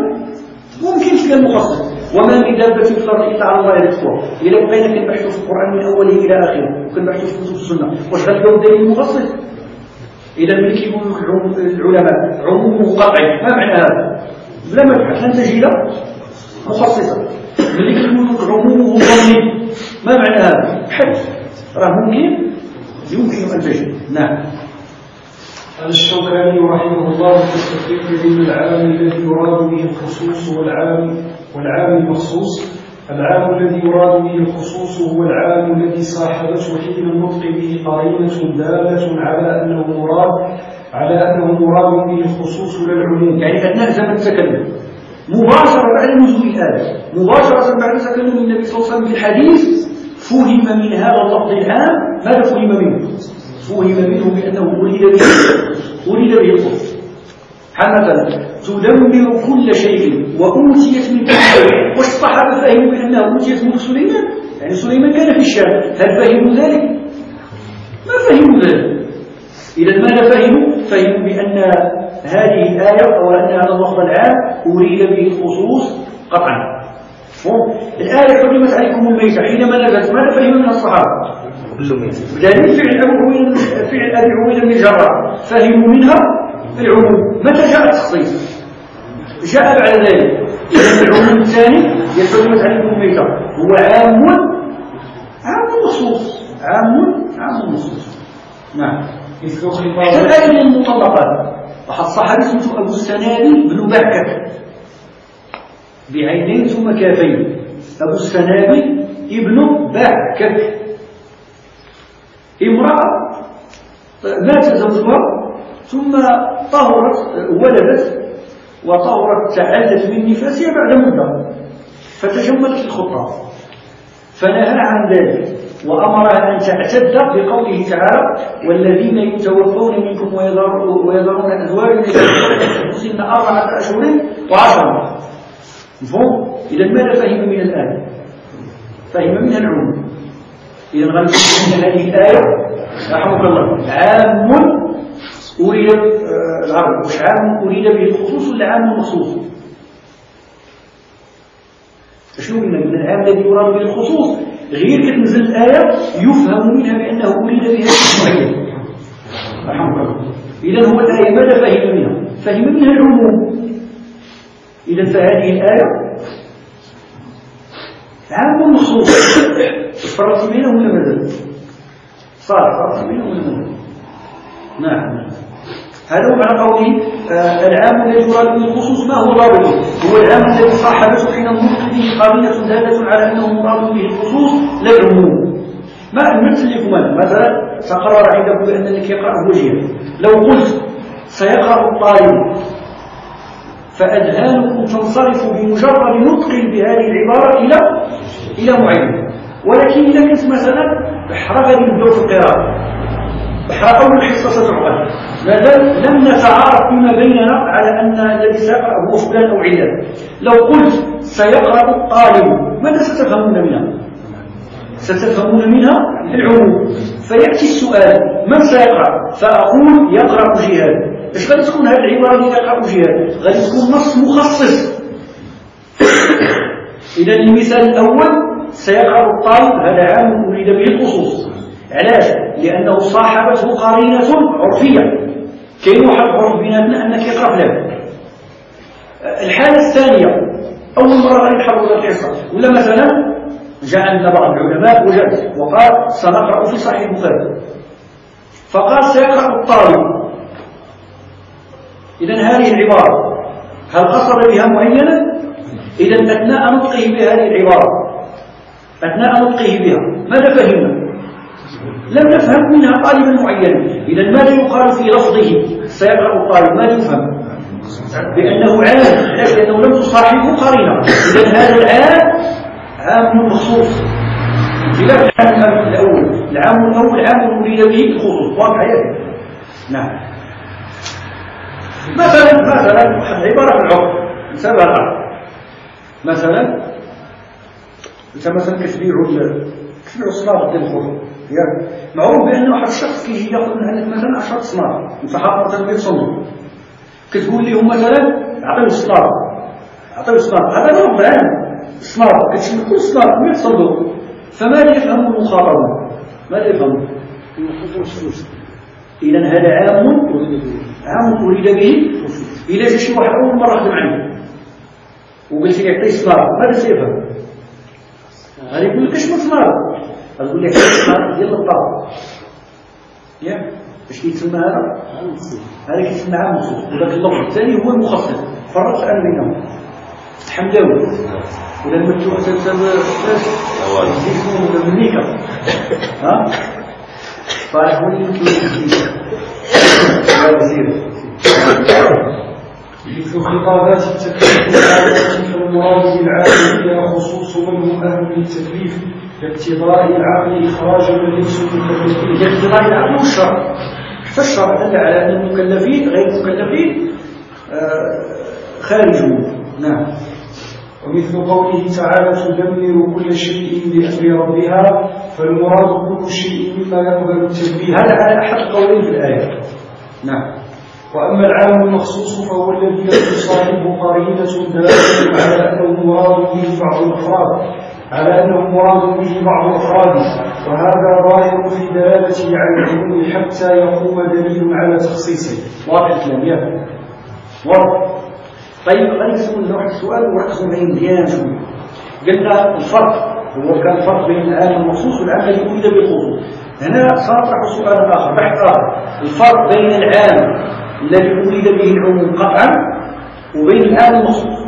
[SPEAKER 1] تلقى المخصص. وما من دابة في الأرض إلا على الله رزقها. إلا بقينا كنبحثوا في القرآن من أوله إلى آخره وكنبحثوا في كتب السنة، واش غنلقاو الدليل المخصص؟ إذا ملي كيقولوا العلماء عمومه قطعي، ما معنى هذا؟ بلا ما تبحث لن تجد مخصصا. ملي كيقولوا عمومه ظني، ما معنى هذا؟ بحث، راه يمكن أن تجد. نعم.
[SPEAKER 2] الشوكاني رحمه الله في التفريق بين العام الذي يراد به الخصوص والعام المخصوص. العام الذي يراد به الخصوص هو العام الذي صاحبته حين النطق به قرينة دالة على أنه مراد به الخصوص لا العموم.
[SPEAKER 1] يعني أن زمن التكلم مباشرة بعد نزول الآية، مباشرة بعد تكلم النبي صلى الله عليه وسلم في الحديث، فهم من هذا اللفظ العام ماذا فهم منه؟ فهم منه بأنه أريد به الخصوص. مثلا تدمر كل شيء وأوتيت من كل شيء. واش الصحابة فهموا بأنه أوتيت ملك سليمان؟ يعني سليمان كان في الشام، هل فهموا ذلك؟ ما فهموا ذلك. إذا ماذا فهموا بأن هذه الآية أو أن هذا اللفظ العام أريد به الخصوص قطعا. الآية حرمت عليكم الميتة حينما نزلت، ماذا فهم من الصحابة؟ بدليل فعل أبي عبيدة بن الجراح فهموا منها العموم. متى جاء التخصيص؟ جاء بعد ذلك. إذن العموم الثاني يحرمت عليكم الميتة هو عام مخصوص، عام مخصوص. نعم. حتى الآية من المطلقات واحد الصحابي اسمه أبو السنابل بن بعكك بعينين ثم كافين. أبو السنابل ابن بعكك، امرأة مات زوجها ثم طهرت ولدت وطهرت تعلت من نفاسها بعد مدة، فتجملت الخطة فنهى عن ذلك وأمرها أن تعتد بقوله تعالى والذين يتوفون منكم ويذرون أزواجا يتوفون 4 أشهر و10. مفهوم؟ إذا ماذا فهم من الآية؟ فهم منها العموم. إذا غنقول أن هذه الآية رحمك الله عام أريد العرض، مش عام أريد به الخصوص ولا عام مخصوص؟ شنو قلنا؟ من العام الذي يراد به الخصوص غير كتنزل الآية يفهم منها بأنه أريد بها شيء معين. رحمك الله. إذا هو الآية ماذا فهم منها؟ فهم منها العموم. إذا فهذه الآية عام مخصوص فرقت بينهم ولا مازال؟ صار فرق بينهم ولا مازال؟ نعم. هذا هو معنى قوله العام الذي يراد به الخصوص. ما هو ضابطه؟ هو العام الذي صاحبته حين النطق به قرينة دالة على أنه مراد به الخصوص لا العموم. ما المثل لكم مثلا تقرر عندكم بأن الذي يقرأ هو جهة. لو قلت سيقرأ الطالب فأذهانكم تنصرف بمجرد نطق بهذه العبارة إلى معين. ولكن إذا كنت مثلا بحر غادي نبداو في القراءة، بحر أول حصة ستعقد، مازال لم نتعارف فيما بيننا على أن الذي سيقرأ هو فلان أو علان. لو قلت سيقرأ الطالب ماذا ستفهمون منها؟ ستفهمون منها العموم. فيأتي السؤال من سيقرأ؟ فأقول يقرأ جهاد. ايش غادي تكون هذه العبارة اللي يقرأ جهاد؟ غادي تكون نص مخصص. إذا المثال الأول سيقرأ الطالب هذا عام أريد به الخصوص. علاش؟ لأنه صاحبته قرينة عرفية. كاين واحد العرف بيناتنا أنك يقرأ فلان. الحالة الثانية أول مرة غادي نحضروا هذه الحصة، ولا مثلا جاء عندنا بعض العلماء وجد وقال سنقرأ في صحيح البخاري، فقال سيقرأ الطالب. إذن هذه العبارة هل قصد بها معينة؟ إذن أثناء نطقه بهذه العبارة، أثناء نطقه بها ماذا فهمنا؟ لم نفهم منها طالبا معينا. إذن ماذا يقال في لفظه سيقرأ الطالب؟ ماذا يفهم؟ بأنه عام، لأنه لم تصاحبه قرينة. إذن هذا العام عام مخصوص خلاف العام الأول. العام الأول عام أريد به الخصوص. واضح يا نعم. مثلا عبارة في العرف نسميها العرف. مثلا انت مثلا كتبيعوا الصناديق ديال الخضر ياك، معروف بان واحد الشخص كيجي ياخذ من عندك مثلا 10 صناديق مساحه مثلا 100 صندوق، كتقول لهم مثلا عطيو الصناديق، هذا نوع عام الصناديق كتشمل كل صناديق 100 صندوق. فماذا يفهم المخاطبون؟ ماذا يفهم؟ إذا هذا عام أريد به. إذا جاء شي واحد أول مرة خدم عنده وقلت لي يعطيه صناديق ماذا سيفهم؟ غادي يقول لك اش من صناديق؟ غتقول لك صناديق ديال الطابق ياك. اش كيتسمى هذا؟ هذا كيتسمى عام مخصوص. وذاك اللفظ الثاني هو المخصص. فرقت الآن بينهم. حمداوي ولا المفتوح ولا الميكا ها؟ فهو اللي
[SPEAKER 2] مثل خطابات التكليف العامة فالمراد بالعام فيها خصوص من هم أهل للتكليف لاقتضاء العقل إخراج من ليسوا مكلفين.
[SPEAKER 1] لاقتضاء العقل والشرع. فالشرع دل على أن المكلفين غير المكلفين خارجون. نعم.
[SPEAKER 2] ومثل قوله تعالى تدمر كل شيء بأمر ربها فالمراد كل شيء مما يقبل التدبير.
[SPEAKER 1] هذا على أحد القولين في الآية. نعم.
[SPEAKER 2] وأما العام المخصوص فهو الذي تصاحبه قرينة دالة على أنه مراد به بعض أفراده، وهذا ظاهر في دلالته على العموم حتى يقوم دليل على تخصيصه.
[SPEAKER 1] واضح الكلام يا واضح. طيب غادي نسول واحد السؤال وواحد سؤالين مزيان شويه. قلنا الفرق هو كان الفرق بين العام المخصوص والعام الذي أريد بالخصوص. هنا سنطرح سؤالا آخر، بحث آخر. الفرق بين العام الذي أريد به العموم قطعا وبين العام المخصوص.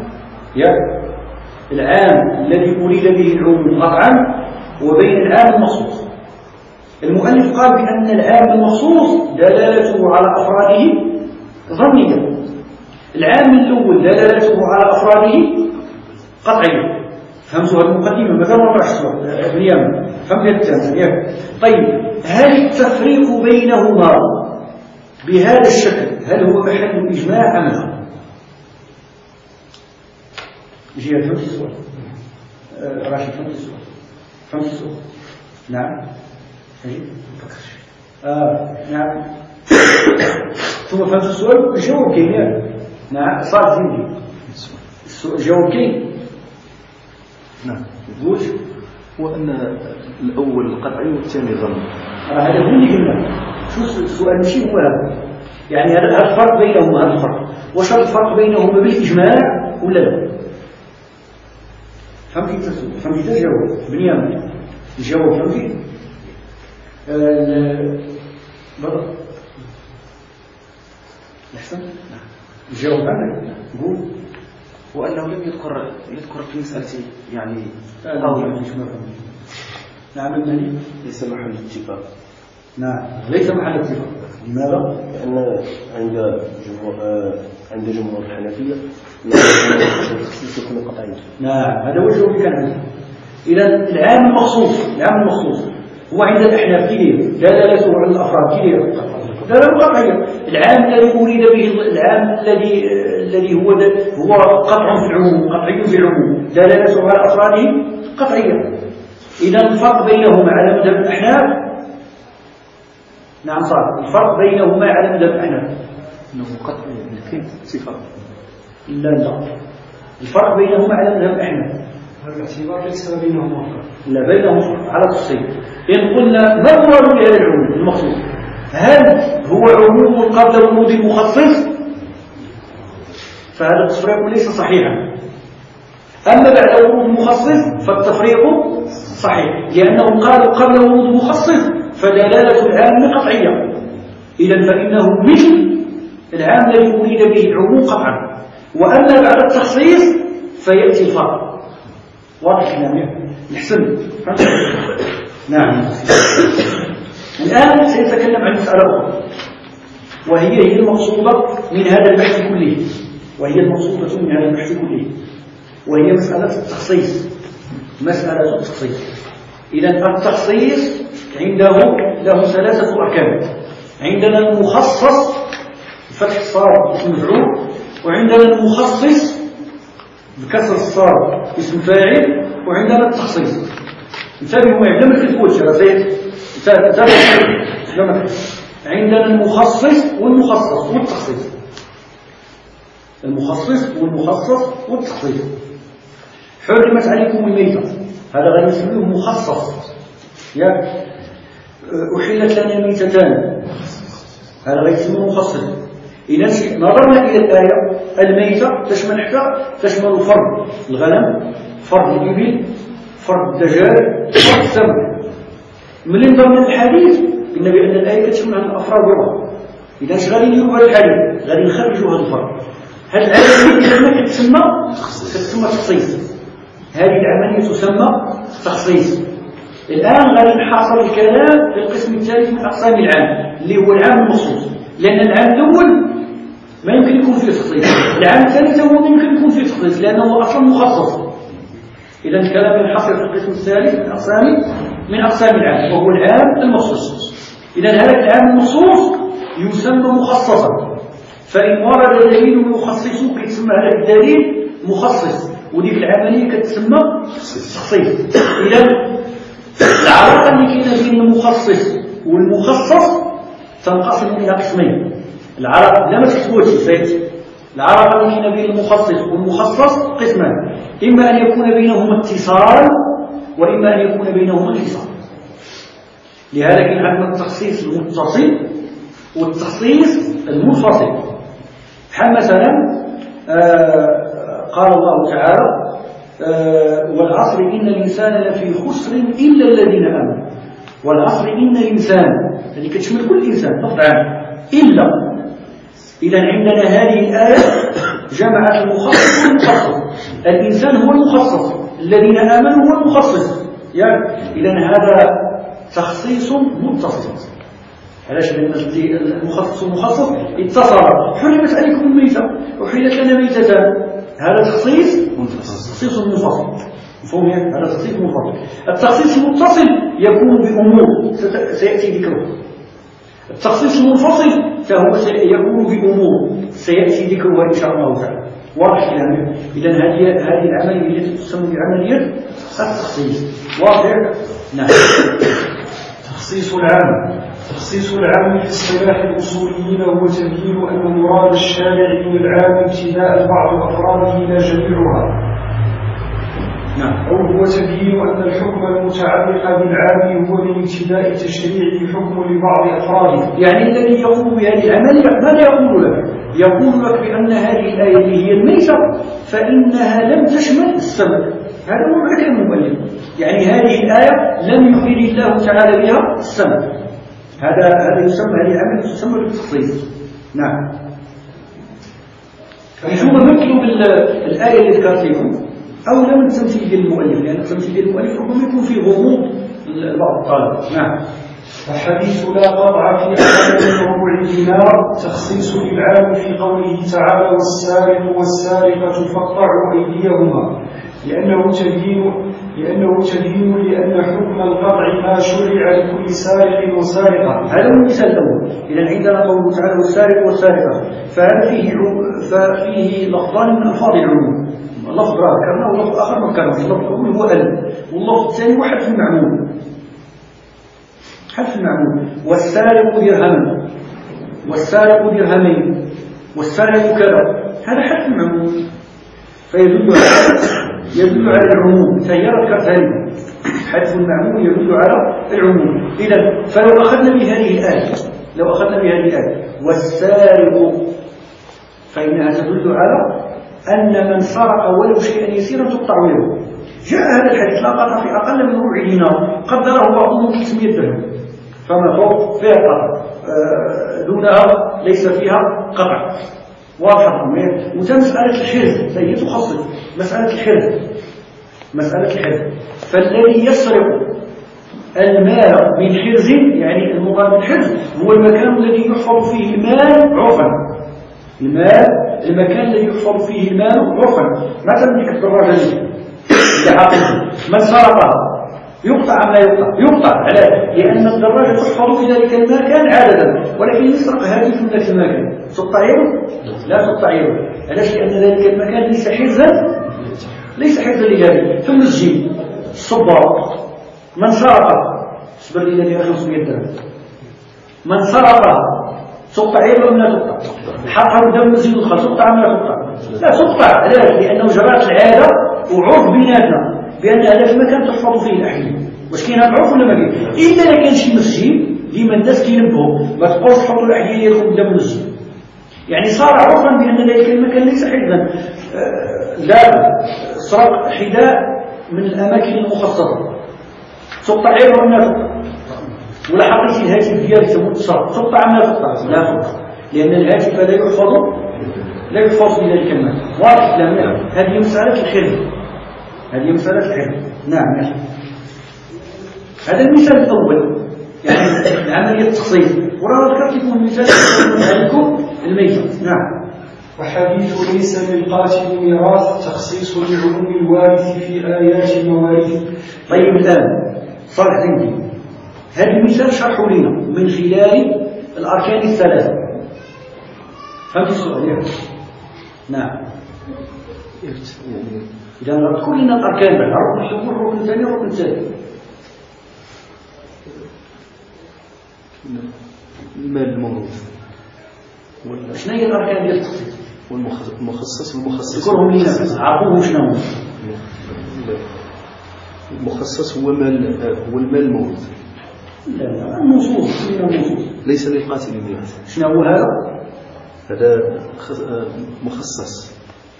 [SPEAKER 1] العام الذي أريد به العموم قطعا وبين العام المخصوص. المؤلف قال بأن العام المخصوص دلالته على أفراده ظنية. العام الأول دلالته على أفراده قطعية. فهمتوا هذه المقدمة؟ ماذا ما رأيتوا اليوم؟ فهمت الثانية؟ طيب هل التفريق بينهما بهذا الشكل هل هو محل إجماع أم لا؟ جيد. فهمت السؤال؟ راشد فهمت السؤال؟ نعم. نعم. ثم فهمت السؤال؟ الجواب كاين. نعم صار زيني. الجواب كاين.
[SPEAKER 3] نعم.
[SPEAKER 1] قول.
[SPEAKER 3] هو أن الأول قطعي والثاني ظني.
[SPEAKER 1] هذا هو اللي قلنا. شو السؤال ماشي هو هذا. يعني هذا الفرق بينهما، هذا الفرق. واش الفرق بينهما بالإجماع ولا لا؟ فهمتي تجاوب بنيامين الجواب فهمتي بدر الحسن الجواب عندك قول
[SPEAKER 3] وأنه لم يذكر في مسألة يعني
[SPEAKER 1] نعم المني
[SPEAKER 3] ليس محل اتفاق.
[SPEAKER 1] نعم ليس محل اتفاق. لماذا؟
[SPEAKER 3] لأن عند جمهور الحنفية التخصيص يكون قطعيا.
[SPEAKER 1] نعم هذا وجه كان. إذا العام المخصوص هو عند الأحناف كثير دلالته على الأفراد كثير دلالة قطعية. العام الذي أريد به العام الذي هو قطعي في العموم دلالته على أفراده قطعية. إذا الفرق بينهما على مذهب الأحناف نعم صار الفرق بينهما على مذهب الأحناف
[SPEAKER 3] أنه قطعي لكن صفة
[SPEAKER 1] لا الفرق بينهما على مذهب الأحناف
[SPEAKER 2] هذا الاعتبار ليس بينهما فرق
[SPEAKER 1] لا بينهما فرق على تفصيل. إن قلنا ما المراد بهذا العموم المقصود هل هو عموم قبل ورود المخصص فهذا التفريق ليس صحيحا. أما بعد ورود المخصص فالتفريق صحيح لأنهم قالوا قبل ورود المخصص فدلالة العام قطعية. إذن فإنه مثل العام الذي أريد به العموم قطعا. وأما بعد التخصيص فيأتي الفرق. واضح كلامي يحسن. نعم الآن سيتكلم عن مسألة أخرى وهي المقصودة من هذا البحث كله وهي مسألة التخصيص. إذن التخصيص عنده له ثلاثة أركان. عندنا المخصص بفتح الصاد اسم مفعول وعندنا المخصص بكسر الصاد اسم فاعل وعندنا التخصيص. انتبهوا معي لما تقولش عندنا المخصص والتخصيص. حرمت عليكم الميتة هذا غير يسميه مخصص. أحلت لنا ميتتان هذا غير يسميه مخصص. إذا نظرنا إلى الآية الميتة تشمل فرد الغنم فرد الإبل فرد الدجاج فرد السمك. من ضمن الحديث قلنا بأن الآية تشمل هذه الأفراد والله. إذا اش غادي نديروا هذا الحديث غادي نخرجوا هذا الفرد. هذه العملية تسمى تخصيص. هذه العملية تسمى تخصيص. الآن غادي نحاصر الكلام في القسم الثالث من أقسام العام اللي هو العام المخصوص لأن العام الأول ما يمكن يكون فيه تخصيص. العام الثالث هو ما يمكن يكون فيه تخصيص لأنه أصلا مخصص. إذا الكلام ينحصر في القسم الثالث من أقسام العام وهو العام المخصوص. إذا هذا العام المخصوص يسمى مخصصا. فإن ورد دليل يخصصه كيتسمى هذا الدليل مخصص وديك العملية كتسمى تخصيص. إذا العلاقة اللي كاينة بين المخصص والمخصص تنقسم إلى قسمين. العلاقة لا ما تكتبوش سيتي. العلاقة اللي كاينة بين المخصص والمخصص قسمان إما أن يكون بينهما اتصال وإما أن يكون بينهما انفصال. لهذا كاين عندنا التخصيص المتصل والتخصيص المنفصل. بحال مثلا قال الله تعالى والعصر إن الإنسان لفي خسر إلا الذين آمنوا. والعصر إن الإنسان هذه كتشمل كل إنسان طبعا إلا. إذا عندنا هذه الآية جمعت المخصص والمخصص. الإنسان هو المخصص الذين آمنوا هو المخصص. إذا هذا تخصيص متصل. علاش؟ لأن المخصص والمخصص اتصلا. حرمت عليكم الميتة وحلت لنا ميتتان هذا تخصيص منفصل. مفهوم؟ هذا تخصيص منفصل. التخصيص المتصل يكون بأمور سيأتي ذكره. التخصيص المنفصل فهو يكون بأمور سيأتي ذكرها إن شاء الله تعالى. واضح كلامي؟ إذا هذه العملية التي تسمى بعملية التخصيص. واضح؟ نعم.
[SPEAKER 2] تخصيص العام في اصطلاح الأصوليين هو تبيين أن مراد الشارع من العام ابتداء بعض أفراده لا جميعها.
[SPEAKER 1] نعم.
[SPEAKER 2] أو هو تبيين أن الحكم المتعلق بالعام هو من ابتداء تشريع حكم لبعض أفراده.
[SPEAKER 1] يعني الذي يقوم بهذه العملية ماذا يقول لك؟ يقول لك بأن هذه الآية اللي هي الميتة فإنها لم تشمل السمك هذا هو معنى كلام المؤلف. يعني هذه الآية لم يفيد الله تعالى بها السمع. هذا يسمى، هذه العمل تسمى بالتخصيص. نعم. ثم مثلوا بالآية اللي ذكرت لكم أو لم التمثيل ديال المؤلف، لأن التمثيل ديال المؤلف ربما يكون فيه غموض بعض الطالب. نعم.
[SPEAKER 2] الحديث لا قطع في أحد ربع دينار تخصيص العام في قوله تعالى والسارق والسارقة فاقطعوا أيديهما لأنه تبيين لأن حكم القطع ما شرع لكل سارق وسارقة.
[SPEAKER 1] هذا هو المثال الأول. إذا عندنا قوله تعالى والسارق والسارقة، فهذا فيه لفظان من ألفاظ العموم، لفظ ذكرناه ولفظ آخر ما ذكرناه. اللفظ الأول هو واللفظ الثاني هو حذف المعمول. حذف المعمول. والسارق درهما والسارق درهمين والسارق كذا، هذا حذف المعمول فيدل على العموم. سيارة كذلك حذف المعمول يدل على العموم. إذا فلو أخذنا بهذه الآية والسارق، فإنها تدل على أن من سرق ولو شيئا يسيرا تقطع يده. جاء هذا الحديث لا قطع في أقل من ربع دينار، قدره بعضهم 300 درهم، فما فوق فيها قطع، دونها ليس فيها قطع. واضحة. مسألة الحرز هي تخصص مسألة الحرز. فالذي يسرق المال من حرز، يعني المراد بالحرز هو المكان الذي يحفظ فيه المال عرفا. المكان الذي يحفظ فيه المال عرفا. مثلا ديك الدراجة اللي عاقل من سرقها يقطع أم لا يقطع؟ يقطع. علاش؟ لأن الدراجة تحفظ في ذلك المكان عادة، ولكن يسرق هاتف من ذلك المكان تقطع يده؟ لا تقطع يده. علاش؟ لأن ذلك المكان ليس حرزا لهذه. في المسجد الصباط من سرقها اصبر لي الذي 500 درهم، من سرقها تقطع يده أم لا تقطع؟ حقها قدام المسجد الخاص تقطع أم لا تقطع؟ لا تقطع. علاش؟ لأنه جرات العادة وعرف بيناتنا بأن هذا المكان تحفظ فيه الأحياء. واش كاين هذا العرف ولا ما كاين؟ إلا كان شي مسجد ديما الناس كينبهوا ما تبقاوش تحطوا الأحياء ديالكم قدام المسجد. يعني صار عرفا بأن ذلك المكان ليس حرزا. لا سرق حذاء من الأماكن المخصصة تقطع يده أم لا تقطع؟ ولا حقيقي الهاتف ديالك سرق تقطع أم لا تقطع؟ لا تقطع، لأن الهاتف لا يحفظ في ذلك المكان. واضح؟ هذه مسألة الحرز. نعم. هذا المثال الأول، يعني عملية التخصيص. وراه ذكرت لكم المثال لكم الميتة. نعم.
[SPEAKER 2] وحديث ليس للقاتل ميراث تخصيص لعموم الوارث في آيات المواريث.
[SPEAKER 1] طيب الآن صالح عندي هذا المثال شرحوا لنا من خلال الأركان الثلاثة. فهمت السؤال؟ نعم. إذا نذكر لنا الأركان بقى، الركن الأول، الركن الثاني، الركن الثالث.
[SPEAKER 3] المال الموروث
[SPEAKER 1] شنو هي الأركان ديال التخصيص؟
[SPEAKER 3] والمخصص
[SPEAKER 1] ذكرهم لنا، عرفوه شنو هو.
[SPEAKER 3] المخصص هو المال الموروث.
[SPEAKER 1] لا النصوص
[SPEAKER 3] ليس للقاتل الميراث.
[SPEAKER 1] شنو هو
[SPEAKER 3] هذا مخصص.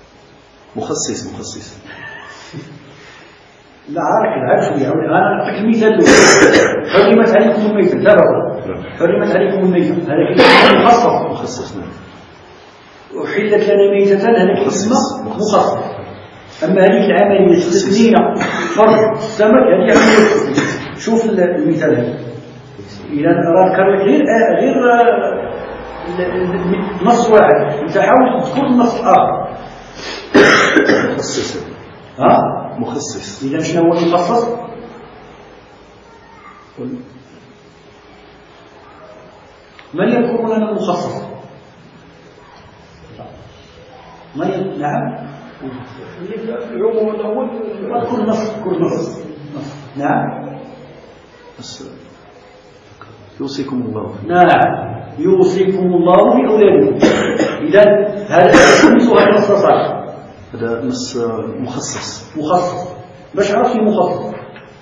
[SPEAKER 1] لا عارف شويه. انا اعطيك المثال الاول. حرمت عليكم الميتة. لا حرمت عليكم الميتة، هذا كلمه مخصص.
[SPEAKER 3] نعم.
[SPEAKER 1] احلت لنا ميتة، هذا كلمه مخصص. اما هذه العمليه التسميه فرج السمك هذه عمليه. شوف المثال هذا. اذا اذكر لك غير نص واحد، انت حاول تذكر النص الاخر. مخصص. إذا شنو هو المخصص؟ من يذكر لنا المخصص؟ نعم.
[SPEAKER 2] العموم الأول
[SPEAKER 1] اذكر نص. نعم.
[SPEAKER 3] يوصيكم الله.
[SPEAKER 1] نعم. يوصيكم الله بأولادكم. إذا هذا يسمى نص صحيح.
[SPEAKER 3] هذا نص مخصص.
[SPEAKER 1] باش عرف المخصص؟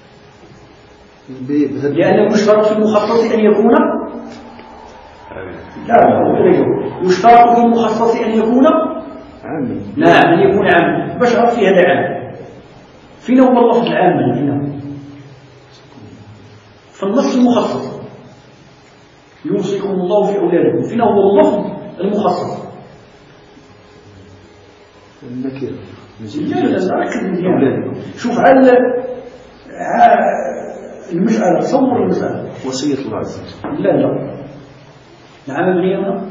[SPEAKER 1] لأنه يشترط في المخصص أن يكون يشترط في المخصص أن يكون
[SPEAKER 3] عاما.
[SPEAKER 1] نعم، أن يكون عاما. باش عرف في هذا عام؟ فين هو اللفظ العام هنا؟ فالنص المخصص يوصيكم الله في أولادكم، فين هو اللفظ المخصص؟
[SPEAKER 3] النكير.
[SPEAKER 1] لا ركز مزيان. شوف على المسألة، تصور المسألة.
[SPEAKER 3] وصية الله عز وجل.
[SPEAKER 1] لا نعم الغيامة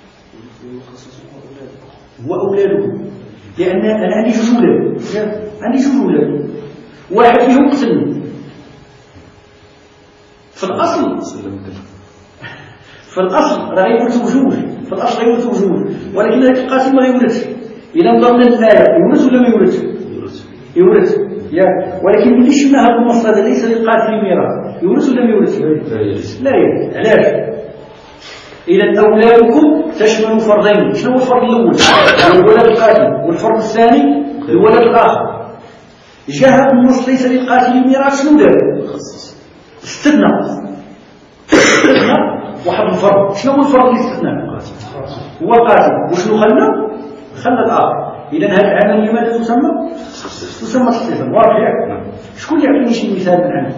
[SPEAKER 1] وأولادكم، لأن أنا عندي جوج أولاد، واحد فيهم قتلني. في الأصل راه يورثوا جوج، في الأصل يورثوا جوج، ولكن هذاك القاتل ما يورثش. إذا نظرنا الآية يورث ولا ما يورثش؟ يورث. ولكن ملي شفنا هذا النص هذا ليس للقاتل ميراث، يورث ولا ما يورثش؟ لا يورث. علاش؟ إذا أولادكم تشمل فرضين. شنو هو الفرض الأول؟ الولد القاتل، والفرض الثاني الولد الآخر. جاء النص ليس للقاتل ميراث، شنو دار؟ استثنى واحد الفرض. شنو هو الفرض اللي استثنى؟ هو القاتل. وشنو خلى الآخر. إذا هذه العملية ماذا تسمى؟ تسمى تخصيصا. واضح؟ شكون يعطيني شي مثال من عنده؟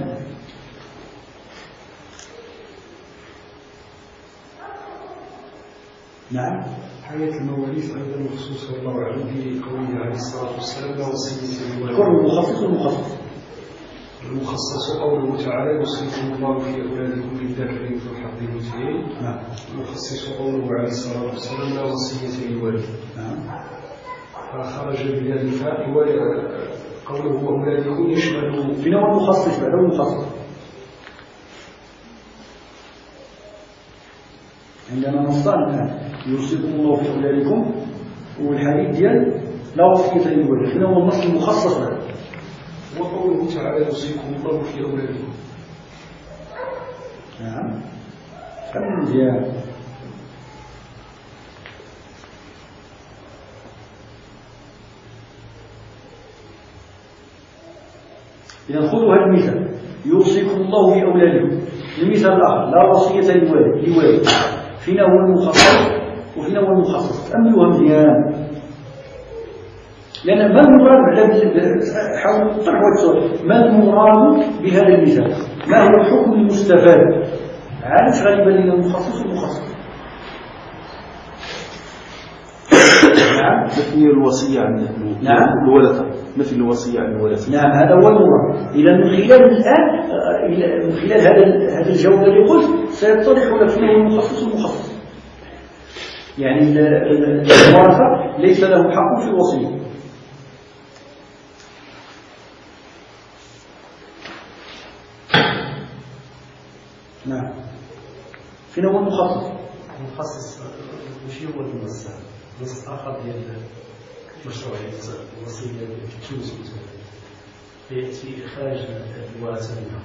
[SPEAKER 1] نعم.
[SPEAKER 2] حياة المواريث أيضا مخصوص الله أعلم بقوله عليه الصلاة والسلام لا وصية للوالد.
[SPEAKER 1] كل المخصص والمخصص.
[SPEAKER 2] المخصص قوله تعالى يوصيكم الله في أولادكم للذكر مثل حظ الأنثيين.
[SPEAKER 1] نعم.
[SPEAKER 2] المخصص قوله عليه الصلاة والسلام لا وصية للوالد.
[SPEAKER 1] نعم.
[SPEAKER 2] فخرج بذلك قوله أولادكم يشمل.
[SPEAKER 1] فين هو المخصص بعد المخصص؟ عندنا نصان الآن يوصيكم الله في أولادكم، والحديث ديال لا وصية للوالد. فين هو النص المخصص بعد؟
[SPEAKER 2] وقوله تعالى يوصيكم الله في أولادكم.
[SPEAKER 1] نعم. فهم مزيان. إذا خذوا هذا المثال يوصيكم الله في أولادكم. المثال الآخر لا وصية لوالد. فينا هو المخصص وفينا هو المخصص. تأملوها مزيان. لأن ما المراد حاولوا تطرحوا السؤال، ما المراد بهذا المثال؟ ما هو الحكم المستفاد؟ عارف غالبا لنا المخصص والمخصص. نعم.
[SPEAKER 3] مثل الوصية عن الورثة. مثل الوصية عن الورثة.
[SPEAKER 1] نعم هذا هو المراد. إذا من خلال الآن من خلال هذا الجواب الذي قلت سيتضح لك فيه المخصص والمخصص. يعني الورثة ليس له حق في الوصية. نعم. فين هو المخصص؟
[SPEAKER 5] المخصص ماشي هو النص، نص آخر ديال مشروعية الوصية في تونس مثلا يأتي خارج الورثة منها.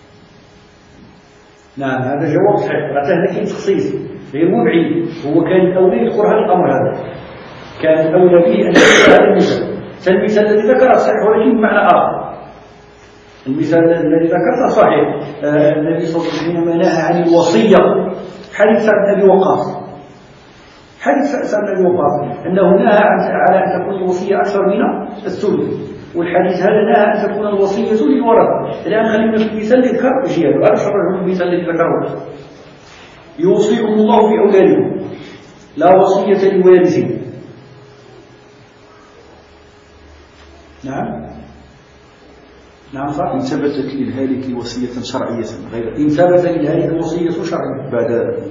[SPEAKER 1] نعم هذا جواب صحيح. هذا كاين تخصيص غير بعيد. هو كان أولى يذكر هذا الأمر هذا. كان أولى به أن يذكر هذا المثال. فالمثال الذي ذكره صحيح ولكن بمعنى آخر. المثال الذي ذكرته صحيح. النبي صلى الله عليه وسلم حينما نهى عن الوصية حديث سعد بن أبي وقاص. حديث سعد بن أبي وقاص أنه نهى على أن تكون الوصية أكثر من الثلث. والحديث هذا نهى أن تكون الوصية للورثة. الآن خلينا في المثال اللي ذكر جياد وهذا شرح المثال الذي ذكره. يوصيكم الله في أولادكم لا وصية لوارث. نعم صح.
[SPEAKER 3] إن ثبتت للهالك وصية شرعية غير
[SPEAKER 1] إن ثبت للهالك وصية شرعية
[SPEAKER 3] بعد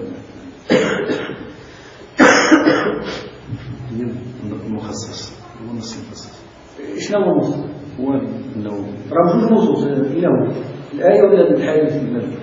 [SPEAKER 3] المخصص. هو النص المخصص.
[SPEAKER 1] شنو هو النص؟
[SPEAKER 3] هو أنه
[SPEAKER 1] رمز النصوص إلى هنا الآية ولا الحديث؟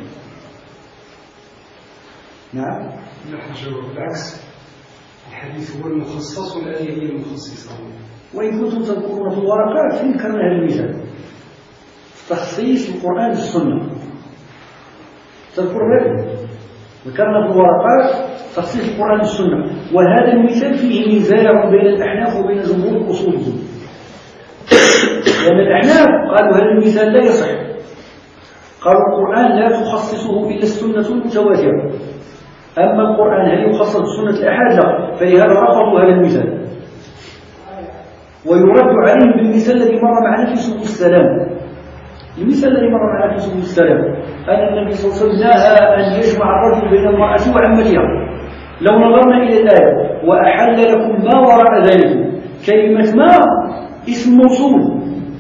[SPEAKER 1] نعم.
[SPEAKER 2] نحن بالعكس، الحديث هو المخصص والآية هي المخصصة.
[SPEAKER 1] وإن كنتم تذكرون في الورقات فين كان هذا المثال؟ تخصيص القرآن بالسنة. تذكروا هذا؟ ذكرنا في الورقات تخصيص القرآن بالسنة، وهذا المثال فيه نزاع بين الأحناف وبين جمهور الأصوليين. لأن الأحناف قالوا هذا المثال لا يصح. قالوا القرآن لا تخصصه إلا السنة المتواترة. أما القرآن هل يخصص بسنة الأحاد؟ لا. فلهذا رفضوا هذا المثال. ويرد عليهم بالمثال الذي مر معنا في سبل السلام. المثال الذي مر معنا في سبل السلام أن النبي صلى الله عليه وسلم نهى أن يجمع الرجل بين المرأة وعمتها. لو نظرنا إلى الآية وأحل لكم ما وراء ذلك، كلمة ما اسم موصول،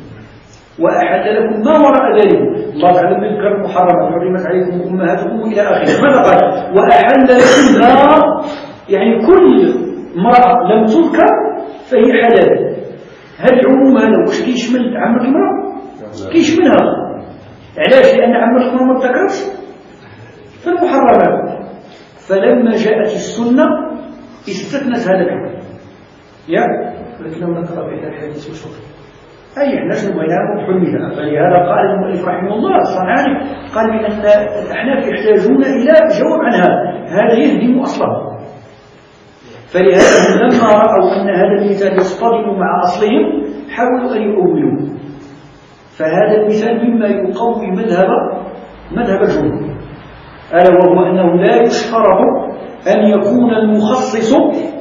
[SPEAKER 1] وأحل لكم ما وراء ذلك، الله تعالى يذكر المحرمات حرمت عليكم أمهاتكم إلى آخره. ماذا قال؟ وأحل لكم ما، يعني كل امرأة لم تذكر فهي حلال. هذا العموم هذا واش كيشمل عمة المرأة؟ كيشملها. علاش؟ لأن عمة المرأة ما تذكرتش في المحرمات، فلما جاءت السنة استثنت هذا الحكم.
[SPEAKER 5] لكن لو نقرأ بين الحديث وشكر
[SPEAKER 1] أي احنا شنو بينهم حلمها. فلهذا قال المؤلف رحمه الله الصنعاني قال بأن الأحناف يحتاجون إلى جواب عن هذا يهدم أصله. فلهذا لما رأوا أن هذا المثال يصطدم مع أصلهم حاولوا أن يؤولوه. فهذا المثال مما يقوي مذهب الجمهور، ألا وهو أنه لا يشترط أن يكون المخصص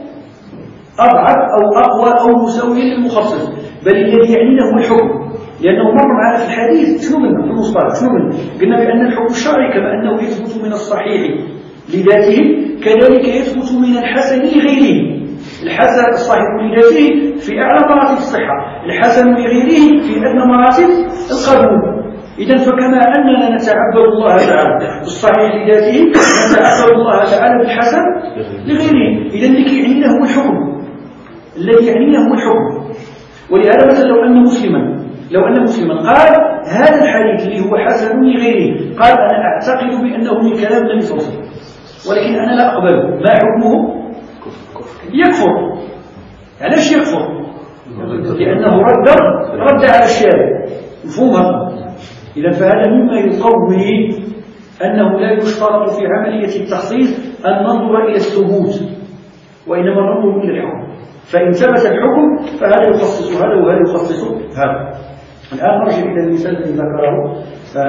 [SPEAKER 1] أضعف أو أقوى أو مساوي للمخصص، بل الذي يعنينا هو الحكم. لأنه مر معنا في الحديث شنو منه في المصطلح، شنو منه؟ قلنا بأن الحكم الشرعي كما أنه يثبت من الصحيح لذاته كذلك يثبت من الحسن لغيره. الحسن الصحيح لذاته في أعلى مراتب الصحة، الحسن لغيره في أدنى مراتب القبول. إذن فكما أننا نتعبد الله تعالى بالصحيح لذاته نتعبد الله تعالى بالحسن لغيره. إذن الذي يعنينا هو الحكم، الذي يعنينا هو الحكم. ولهذا مثلا لو أن مسلما قال هذا الحديث اللي هو حسن لغيره، قال أنا أعتقد بأنه من كلام النبي صلى الله عليه وسلم ولكن أنا لا أقبله، ما حكمه؟ يكفر. علاش يكفر؟ لأنه رد على الشارع. مفهوم هذا؟ إذا فهذا مما يقوي أنه لا يشترط في عملية التخصيص أن ننظر إلى الثبوت، وإنما ننظر إلى الحكم. فإن ثبت الحكم فهذا يخصص هذا وهذا يخصص هذا. الآن نرجع إلى المثال الذي ذكره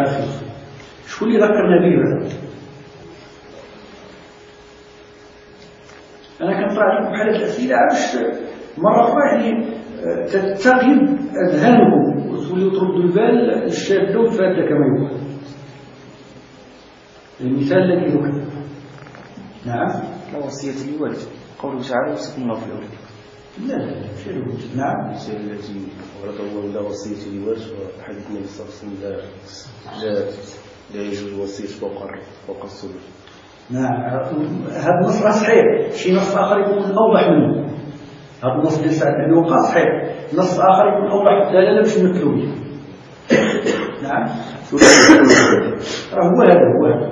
[SPEAKER 1] شو اللي ذكرنا به هذا؟ أنا كنت أعطيكم حالة الأسئلة عاش مرة أخرى يعني تتقلب أذهانكم وتولي تردوا البال الشاذة والفاتة كما يقول. المثال الذي ذكر نعم
[SPEAKER 3] وصية الوالد قوله تعالى يوصيكم الله في الأولاد.
[SPEAKER 1] لا شيء نعم
[SPEAKER 6] التي ورد الله لا وصية لوالد وأحدكم يستغفر لا يجوز وصية فوق الصدر.
[SPEAKER 1] نعم هذا النص صحيح. شي نص آخر يكون أوضح منه. هذا النص ديال سعد بن وقاص صحيح، نص آخر يكون أوضح. لا باش نمثلوا به. نعم هو هذا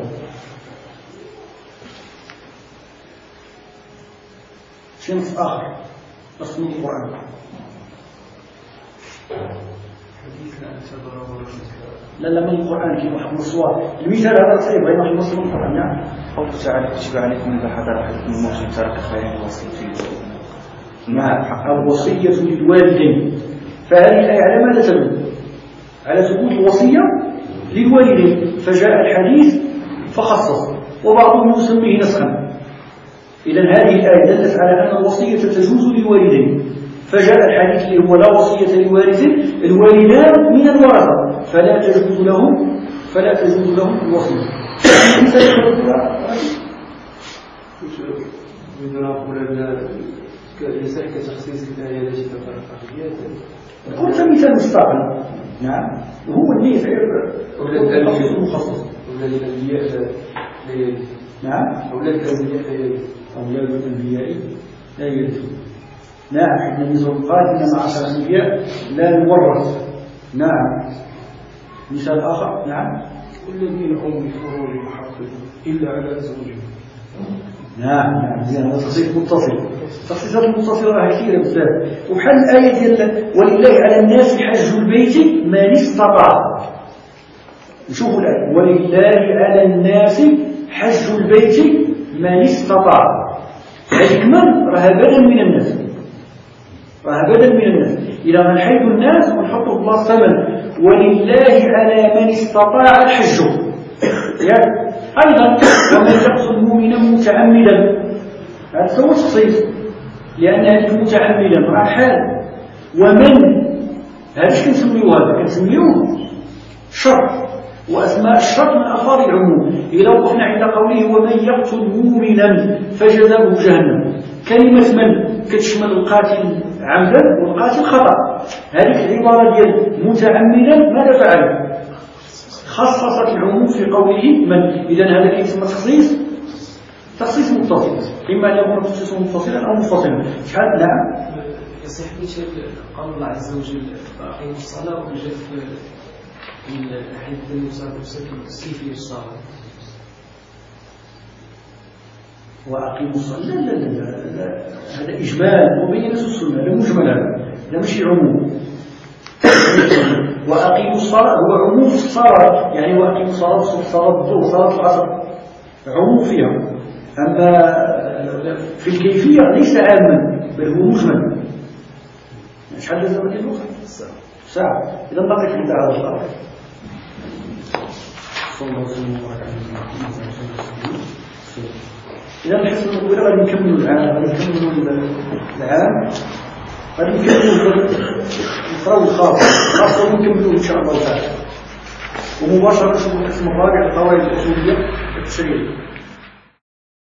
[SPEAKER 1] شي نص آخر نص من القرآن. لا من القرآن كما حكم الصواب. المثال هذا صحيح غير محمد من القرآن. نعم
[SPEAKER 3] قوله تعالى كتب عليكم إذا حضر أحدكم الموت ترك خيرا الوصية للوالدين.
[SPEAKER 1] نعم الوصية للوالدين. فهذه الآية على ماذا تدل؟ على ثبوت الوصية للوالدين، فجاء الحديث فخصص وبعضهم يسميه نسخا. إذن هذه الآية دلت على أن الوصية تجوز للوالدين، فجاء الحديث اللي هو لا وصية للوارث، الوالدان من الورثة فلا تجوز لهم الوصية.
[SPEAKER 5] يصح كتخصيص الآية التي ذكرتها
[SPEAKER 1] قلت مثال مستقل. نعم هو النية غير المخصص.
[SPEAKER 5] أولاد الأنبياء
[SPEAKER 1] نعم
[SPEAKER 5] أولاد الأنبياء
[SPEAKER 1] لا يرثون. نعم حين النزول قال إن معاشر الأنبياء لا نورث. نعم مثال آخر. نعم
[SPEAKER 5] والذين هم بفروجهم محافظون إلا على أزواجهم.
[SPEAKER 1] نعم زين هذا تخصيص متصل. التخصيصات المتصلة راها كثيرة بزاف. وبحال الآية ديال ولله على الناس حج البيت من استطاع. نشوفوا الآية ولله على الناس حج البيت من استطاع. هذيك من راها بدل من الناس، إذا نحيد الناس ونحطوا في بلاصة من ولله على من استطاع الحج. أيضا ومن يقتل مؤمنا متعمدا، هذا هو التخصيص، لأن هذه متعمدا راه حال ومن هذا كنسميوه هذا كنسميوه شرط، وأسماء الشرط من ألفاظ العموم. إذا وقفنا عند قوله ومن يقتل مؤمنا فجزاؤه جهنم، كلمة من كتشمل القاتل عمدا والقاتل خطأ. هذه العبارة ديال متعمدا ماذا فعل؟ خصصت العموم في قوله من. إذن هذا كيسمى تخصيص متصل، إما أن يكون تخصيص متصلا أو منفصلا. شحال؟ نعم.
[SPEAKER 4] يصح مثل قول الله عز وجل فأقيموا الصلاة وجاء في الحديث النبي صلى الله عليه وسلم كيفية الصلاة.
[SPEAKER 1] وأقيموا الصلاة لا هذا إجمال مبينة السنة، لا مجمل، لا ماشي عموم. وأقيموا الصلاة هو عموم في الصلاة، يعني وأقيموا الصلاة الظهر صلاة العصر عموم فيها. أما في الكيفية ليس عاما بل هو مجمل. شحال لازم نديرو؟ ساعة. إذا بقيت عند هذا الشرط. صلى الله عليه وسلم. إذا نحس الأولى غادي نكملوا العام، غادي نكملوا نقراو خاصة ونكملوه إن شاء الله تعالى. ومباشرة نشوفوا القسم الرابع القواعد الأصولية التشريعية.